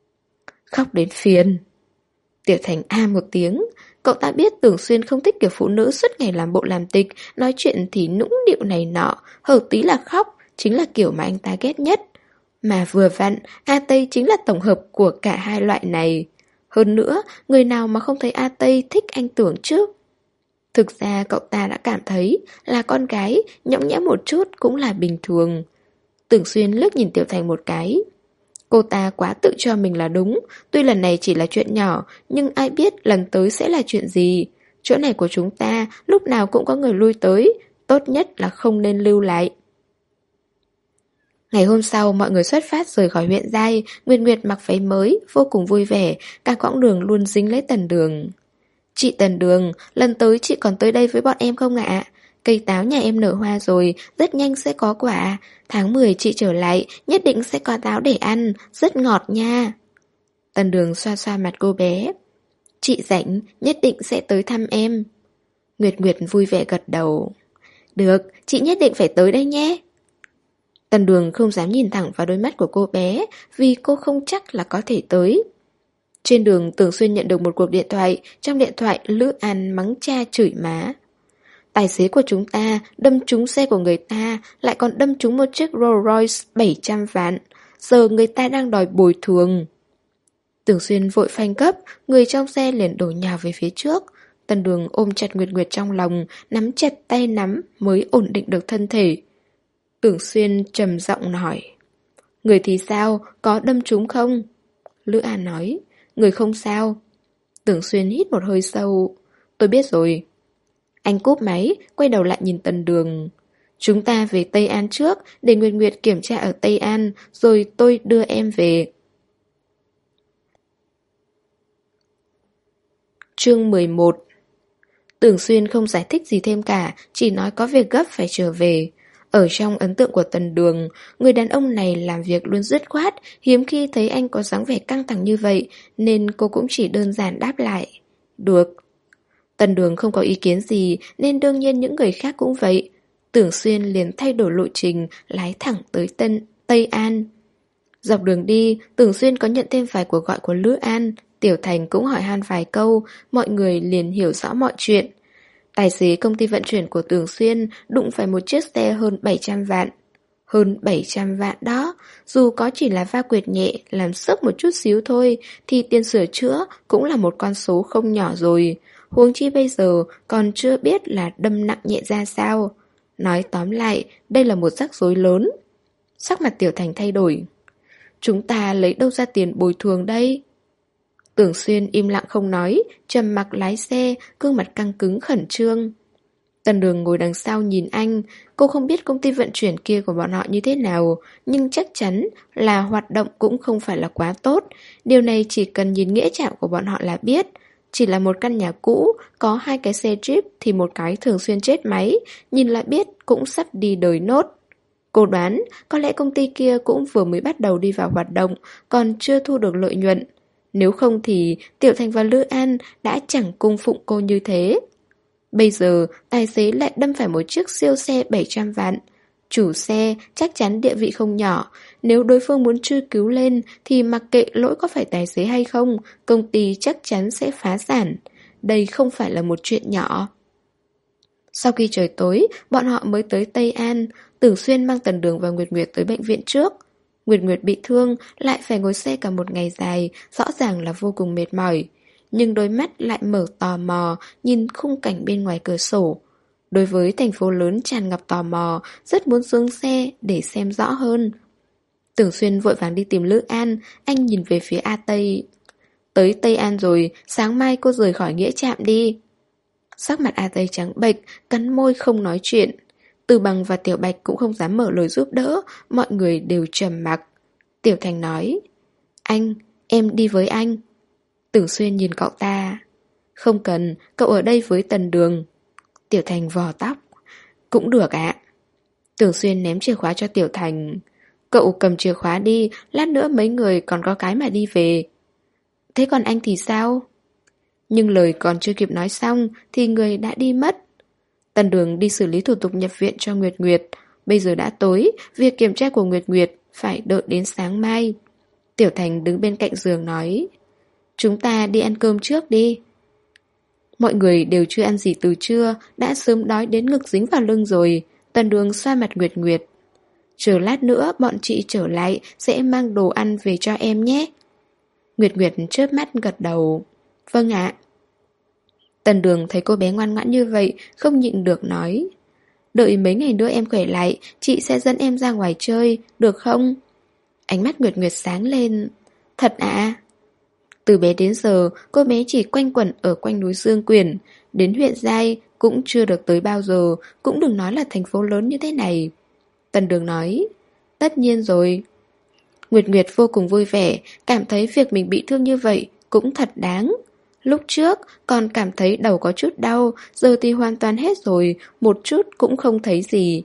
Khóc đến phiền. Tiểu Thành a một tiếng. Cậu ta biết Tưởng Xuyên không thích kiểu phụ nữ suốt ngày làm bộ làm tịch, nói chuyện thì nũng nịu này nọ, hở tí là khóc, chính là kiểu mà anh ta ghét nhất. Mà vừa vặn, A Tây chính là tổng hợp của cả hai loại này. Hơn nữa, người nào mà không thấy A Tây thích anh Tưởng chứ? Thực ra cậu ta đã cảm thấy là con gái, nhõng nhẽo một chút cũng là bình thường. Tưởng Xuyên liếc nhìn Tiểu Thành một cái. Cô ta quá tự cho mình là đúng, tuy lần này chỉ là chuyện nhỏ, nhưng ai biết lần tới sẽ là chuyện gì. Chỗ này của chúng ta lúc nào cũng có người lui tới, tốt nhất là không nên lưu lại. Ngày hôm sau, mọi người xuất phát rời khỏi huyện Giai. Nguyệt Nguyệt mặc váy mới, vô cùng vui vẻ, cả quãng đường luôn dính lấy Tần Đường. Chị Tần Đường, lần tới chị còn tới đây với bọn em không ạ? Cây táo nhà em nở hoa rồi, rất nhanh sẽ có quả. Tháng mười chị trở lại, nhất định sẽ có táo để ăn, rất ngọt nha. Tần Đường xoa xoa mặt cô bé. Chị rảnh, nhất định sẽ tới thăm em. Nguyệt Nguyệt vui vẻ gật đầu. Được, chị nhất định phải tới đây nhé. Tần Đường không dám nhìn thẳng vào đôi mắt của cô bé, vì cô không chắc là có thể tới. Trên đường Tưởng Xuyên nhận được một cuộc điện thoại, trong điện thoại Lữ An mắng cha chửi má. Tài xế của chúng ta đâm trúng xe của người ta, lại còn đâm trúng một chiếc Rolls Royce bảy trăm vạn. Giờ người ta đang đòi bồi thường. Tưởng Xuyên vội phanh gấp, người trong xe liền đổ nhào về phía trước. Tần Đường ôm chặt Nguyệt Nguyệt trong lòng, nắm chặt tay nắm mới ổn định được thân thể. Tưởng Xuyên trầm giọng hỏi: người thì sao, có đâm trúng không? Lữ An nói. Người không sao. Tưởng Xuyên hít một hơi sâu. Tôi biết rồi. Anh cúp máy, quay đầu lại nhìn Tần Đường. Chúng ta về Tây An trước, để Nguyệt Nguyệt kiểm tra ở Tây An, rồi tôi đưa em về. Chương mười một. Tưởng Xuyên không giải thích gì thêm cả, chỉ nói có việc gấp phải trở về. Ở trong ấn tượng của Tần Đường, người đàn ông này làm việc luôn dứt khoát, hiếm khi thấy anh có dáng vẻ căng thẳng như vậy, nên cô cũng chỉ đơn giản đáp lại. Được. Tần Đường không có ý kiến gì, nên đương nhiên những người khác cũng vậy. Tưởng Xuyên liền thay đổi lộ trình, lái thẳng tới Tân, Tây An. Dọc đường đi, Tưởng Xuyên có nhận thêm vài cuộc gọi của Lữ An. Tiểu Thành cũng hỏi han vài câu, mọi người liền hiểu rõ mọi chuyện. Tài xế công ty vận chuyển của Tưởng Xuyên đụng phải một chiếc xe hơn bảy trăm vạn. Hơn bảy trăm vạn đó, dù có chỉ là va quệt nhẹ, làm sốc một chút xíu thôi, thì tiền sửa chữa cũng là một con số không nhỏ rồi. Huống chi bây giờ còn chưa biết là đâm nặng nhẹ ra sao. Nói tóm lại, đây là một rắc rối lớn. Sắc mặt Tiểu Thành thay đổi. Chúng ta lấy đâu ra tiền bồi thường đây? Tưởng Xuyên im lặng không nói, trầm mặc lái xe, gương mặt căng cứng khẩn trương. Tần Đường ngồi đằng sau nhìn anh, cô không biết công ty vận chuyển kia của bọn họ như thế nào, nhưng chắc chắn là hoạt động cũng không phải là quá tốt. Điều này chỉ cần nhìn nghĩa trạng của bọn họ là biết. Chỉ là một căn nhà cũ, có hai cái xe Jeep thì một cái thường xuyên chết máy, nhìn lại biết cũng sắp đi đời nốt. Cô đoán có lẽ công ty kia cũng vừa mới bắt đầu đi vào hoạt động, còn chưa thu được lợi nhuận. Nếu không thì Tiểu Thành và Lữ An đã chẳng cung phụng cô như thế. Bây giờ tài xế lại đâm phải một chiếc siêu xe bảy trăm vạn. Chủ xe chắc chắn địa vị không nhỏ. Nếu đối phương muốn truy cứu lên thì mặc kệ lỗi có phải tài xế hay không, công ty chắc chắn sẽ phá sản. Đây không phải là một chuyện nhỏ. Sau khi trời tối, bọn họ mới tới Tây An. Tưởng Xuyên mang Tần Đường và Nguyệt Nguyệt tới bệnh viện trước. Nguyệt Nguyệt bị thương, lại phải ngồi xe cả một ngày dài, rõ ràng là vô cùng mệt mỏi. Nhưng đôi mắt lại mở tò mò, nhìn khung cảnh bên ngoài cửa sổ. Đối với thành phố lớn tràn ngập tò mò, rất muốn xuống xe để xem rõ hơn. Tưởng Xuyên vội vàng đi tìm Lữ An, anh nhìn về phía A Tây. Tới Tây An rồi, sáng mai cô rời khỏi nghĩa trạm đi. Sắc mặt A Tây trắng bệch, cắn môi không nói chuyện. Từ Bằng và Tiểu Bạch cũng không dám mở lời giúp đỡ, mọi người đều trầm mặc. Tiểu Thành nói, anh, em đi với anh. Tưởng Xuyên nhìn cậu ta. Không cần, cậu ở đây với Tần Đường. Tiểu Thành vò tóc. Cũng được ạ. Tưởng Xuyên ném chìa khóa cho Tiểu Thành. Cậu cầm chìa khóa đi, lát nữa mấy người còn có cái mà đi về. Thế còn anh thì sao? Nhưng lời còn chưa kịp nói xong thì người đã đi mất. Tần Đường đi xử lý thủ tục nhập viện cho Nguyệt Nguyệt. Bây giờ đã tối, việc kiểm tra của Nguyệt Nguyệt phải đợi đến sáng mai. Tiểu Thành đứng bên cạnh giường nói, chúng ta đi ăn cơm trước đi. Mọi người đều chưa ăn gì từ trưa, đã sớm đói đến ngực dính vào lưng rồi. Tần Đường xoa mặt Nguyệt Nguyệt. Chờ lát nữa bọn chị trở lại sẽ mang đồ ăn về cho em nhé. Nguyệt Nguyệt chớp mắt gật đầu. Vâng ạ. Tần Đường thấy cô bé ngoan ngoãn như vậy, không nhịn được nói, đợi mấy ngày nữa em khỏe lại, chị sẽ dẫn em ra ngoài chơi, được không? Ánh mắt Nguyệt Nguyệt sáng lên. Thật ạ? À? Từ bé đến giờ, cô bé chỉ quanh quẩn ở quanh núi Dương Quyền, đến huyện Giai cũng chưa được tới bao giờ, cũng đừng nói là thành phố lớn như thế này. Tần Đường nói, tất nhiên rồi. Nguyệt Nguyệt vô cùng vui vẻ, cảm thấy việc mình bị thương như vậy cũng thật đáng. Lúc trước còn cảm thấy đầu có chút đau, giờ thì hoàn toàn hết rồi, một chút cũng không thấy gì.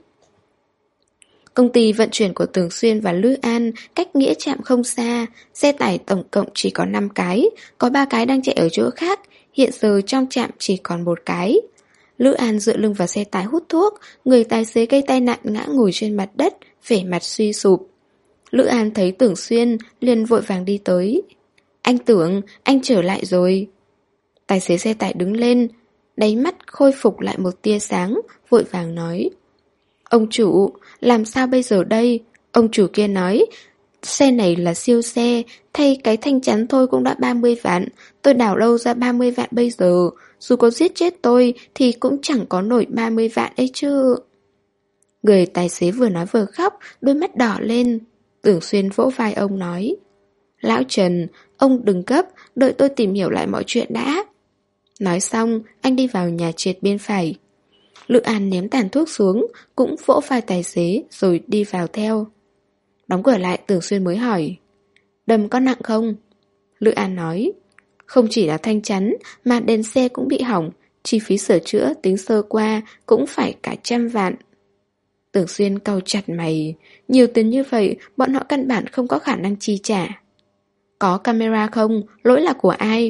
Công ty vận chuyển của Tưởng Xuyên và Lữ An cách nghĩa trạm không xa, xe tải tổng cộng chỉ có năm cái, có ba cái đang chạy ở chỗ khác, hiện giờ trong trạm chỉ còn một cái. Lữ An dựa lưng vào xe tải hút thuốc, người tài xế gây tai nạn ngã ngồi trên mặt đất, vẻ mặt suy sụp. Lữ An thấy Tưởng Xuyên liền vội vàng đi tới. Anh Tưởng, anh trở lại rồi. Tài xế xe tải đứng lên, đáy mắt khôi phục lại một tia sáng, vội vàng nói, ông chủ, làm sao bây giờ đây? Ông chủ kia nói, xe này là siêu xe, thay cái thanh chắn thôi cũng đã ba mươi vạn, tôi đảo đâu ra ba mươi vạn bây giờ, dù có giết chết tôi thì cũng chẳng có nổi ba mươi vạn ấy chứ. Người tài xế vừa nói vừa khóc, đôi mắt đỏ lên. Tưởng Xuyên vỗ vai ông nói, Lão Trần, ông đừng cấp, đợi tôi tìm hiểu lại mọi chuyện đã. Nói xong, anh đi vào nhà trệt bên phải. Lữ An ném tàn thuốc xuống, cũng vỗ vai tài xế rồi đi vào theo. Đóng cửa lại, Tưởng Xuyên mới hỏi: đâm có nặng không? Lữ An nói: không chỉ là thanh chắn mà đèn xe cũng bị hỏng, chi phí sửa chữa tính sơ qua cũng phải cả trăm vạn. Tưởng Xuyên cau chặt mày, nhiều tiền như vậy bọn họ căn bản không có khả năng chi trả. Có camera không? Lỗi là của ai?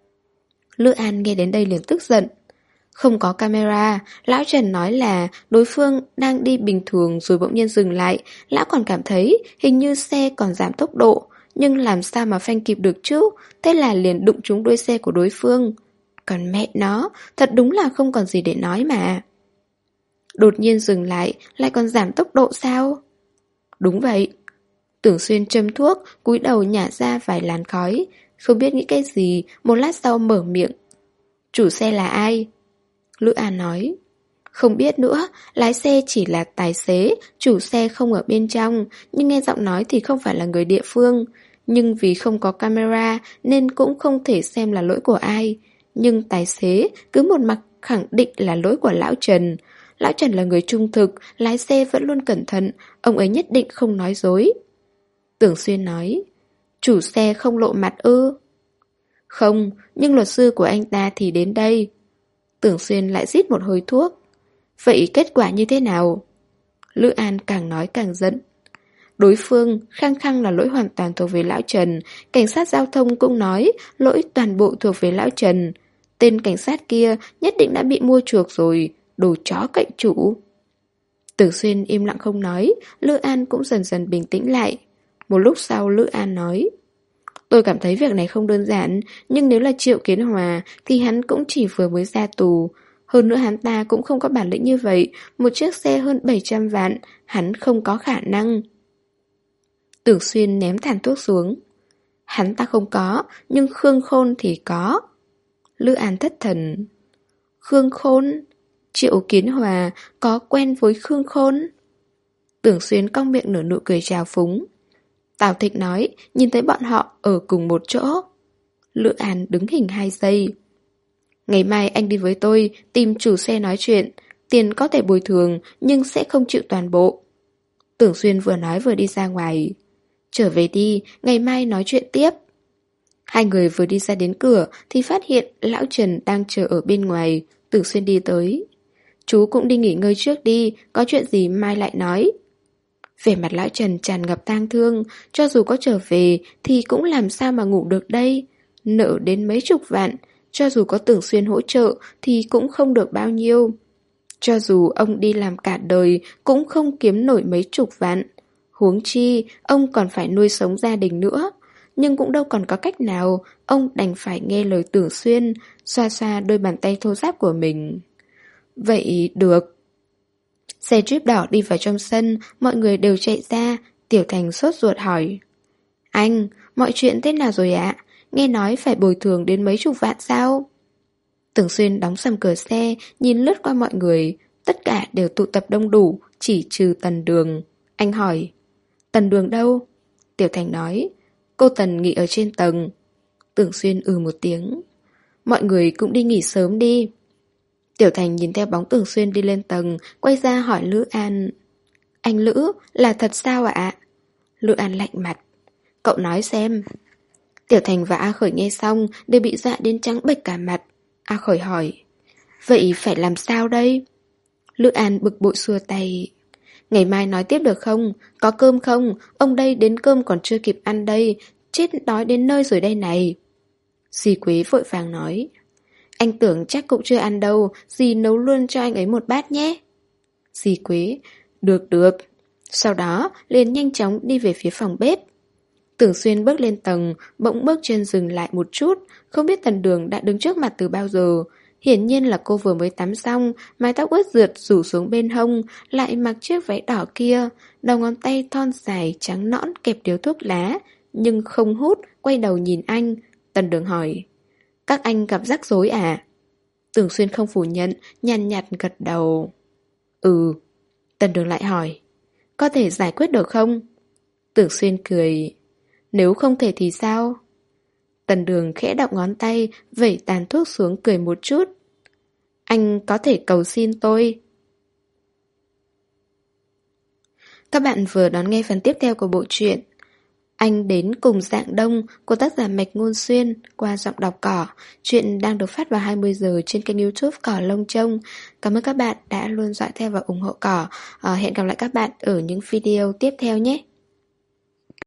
Lữ An nghe đến đây liền tức giận. Không có camera, lão Trần nói là đối phương đang đi bình thường rồi bỗng nhiên dừng lại. Lão còn cảm thấy hình như xe còn giảm tốc độ, nhưng làm sao mà phanh kịp được chứ? Thế là liền đụng trúng đuôi xe của đối phương. Còn mẹ nó, thật đúng là không còn gì để nói mà. Đột nhiên dừng lại, lại còn giảm tốc độ sao? Đúng vậy. Tưởng Xuyên châm thuốc, cúi đầu nhả ra vài làn khói. Không biết nghĩ cái gì, một lát sau mở miệng. Chủ xe là ai? Lữ An nói: không biết nữa, lái xe chỉ là tài xế, chủ xe không ở bên trong, nhưng nghe giọng nói thì không phải là người địa phương. Nhưng vì không có camera nên cũng không thể xem là lỗi của ai. Nhưng tài xế cứ một mặt khẳng định là lỗi của lão Trần. Lão Trần là người trung thực, lái xe vẫn luôn cẩn thận, ông ấy nhất định không nói dối. Tưởng Xuyên nói: chủ xe không lộ mặt ư? Không, nhưng luật sư của anh ta thì đến đây. Tưởng Xuyên lại rít một hơi thuốc. Vậy kết quả như thế nào? Lữ An càng nói càng giận. Đối phương khăng khăng là lỗi hoàn toàn thuộc về lão Trần. Cảnh sát giao thông cũng nói lỗi toàn bộ thuộc về lão Trần. Tên cảnh sát kia nhất định đã bị mua chuộc rồi. Đồ chó cậy chủ. Tưởng Xuyên im lặng không nói. Lữ An cũng dần dần bình tĩnh lại. Một lúc sau Lữ An nói: tôi cảm thấy việc này không đơn giản, nhưng nếu là Triệu Kiến Hòa thì hắn cũng chỉ vừa mới ra tù. Hơn nữa hắn ta cũng không có bản lĩnh như vậy. Một chiếc xe hơn bảy trăm vạn, hắn không có khả năng. Tưởng Xuyên ném tàn thuốc xuống. Hắn ta không có, nhưng Khương Khôn thì có. Lữ An thất thần. Khương Khôn? Triệu Kiến Hòa có quen với Khương Khôn? Tưởng Xuyên cong miệng nở nụ cười trào phúng. Tào Thịnh nói, nhìn thấy bọn họ ở cùng một chỗ. Lữ An đứng hình hai giây. Ngày mai anh đi với tôi, tìm chủ xe nói chuyện. Tiền có thể bồi thường, nhưng sẽ không chịu toàn bộ. Tưởng Xuyên vừa nói vừa đi ra ngoài. Trở về đi, ngày mai nói chuyện tiếp. Hai người vừa đi ra đến cửa thì phát hiện lão Trần đang chờ ở bên ngoài. Tưởng Xuyên đi tới. Chú cũng đi nghỉ ngơi trước đi, có chuyện gì mai lại nói. Vẻ mặt lão Trần tràn ngập tang thương, cho dù có trở về thì cũng làm sao mà ngủ được đây. Nợ đến mấy chục vạn, cho dù có Tưởng Xuyên hỗ trợ thì cũng không được bao nhiêu. Cho dù ông đi làm cả đời cũng không kiếm nổi mấy chục vạn. Huống chi, ông còn phải nuôi sống gia đình nữa. Nhưng cũng đâu còn có cách nào, ông đành phải nghe lời Tưởng Xuyên, xoa xoa đôi bàn tay thô ráp của mình. Vậy được. Xe jeep đỏ đi vào trong sân, mọi người đều chạy ra. Tiểu Thành sốt ruột hỏi: Anh, mọi chuyện thế nào rồi ạ? Nghe nói phải bồi thường đến mấy chục vạn sao? Tưởng Xuyên đóng sầm cửa xe, nhìn lướt qua mọi người. Tất cả đều tụ tập đông đủ, chỉ trừ Tần Đường. Anh hỏi: Tần Đường đâu? Tiểu Thành nói: Cô Tần nghỉ ở trên tầng. Tưởng Xuyên ừ một tiếng. Mọi người cũng đi nghỉ sớm đi. Tiểu Thành nhìn theo bóng Tưởng Xuyên đi lên tầng, quay ra hỏi Lữ An: Anh Lữ, là thật sao ạ? Lữ An lạnh mặt: Cậu nói xem. Tiểu Thành và A Khởi nghe xong đều bị dọa đến trắng bệch cả mặt. A Khởi hỏi: Vậy phải làm sao đây? Lữ An bực bội xua tay: Ngày mai nói tiếp được không? Có cơm không? Ông đây đến cơm còn chưa kịp ăn đây. Chết đói đến nơi rồi đây này. Dì Quế vội vàng nói: Anh tưởng chắc cũng chưa ăn đâu, dì nấu luôn cho anh ấy một bát nhé. Dì Quế: Được được. Sau đó liền nhanh chóng đi về phía phòng bếp. Tưởng Xuyên bước lên tầng, bỗng bước chân dừng lại một chút. Không biết Tần Đường đã đứng trước mặt từ bao giờ. Hiển nhiên là cô vừa mới tắm xong, mái tóc ướt rượt rủ xuống bên hông, lại mặc chiếc váy đỏ kia, đầu ngón tay thon dài trắng nõn kẹp điếu thuốc lá, nhưng không hút, quay đầu nhìn anh. Tần Đường hỏi: Các anh gặp rắc rối à? Tưởng Xuyên không phủ nhận, nhàn nhạt gật đầu. Ừ. Tần Đường lại hỏi: Có thể giải quyết được không? Tưởng Xuyên cười: Nếu không thể thì sao? Tần Đường khẽ động ngón tay, vẩy tàn thuốc xuống cười một chút. Anh có thể cầu xin tôi. Các bạn vừa đón nghe phần tiếp theo của bộ truyện Anh đến cùng Dạng Đông của tác giả Mạch Ngôn Xuyên qua giọng đọc Cỏ. Chuyện đang được phát vào hai mươi giờ trên kênh YouTube Cỏ Lông Trông. Cảm ơn các bạn đã luôn dõi theo và ủng hộ Cỏ. À, hẹn gặp lại các bạn ở những video tiếp theo nhé.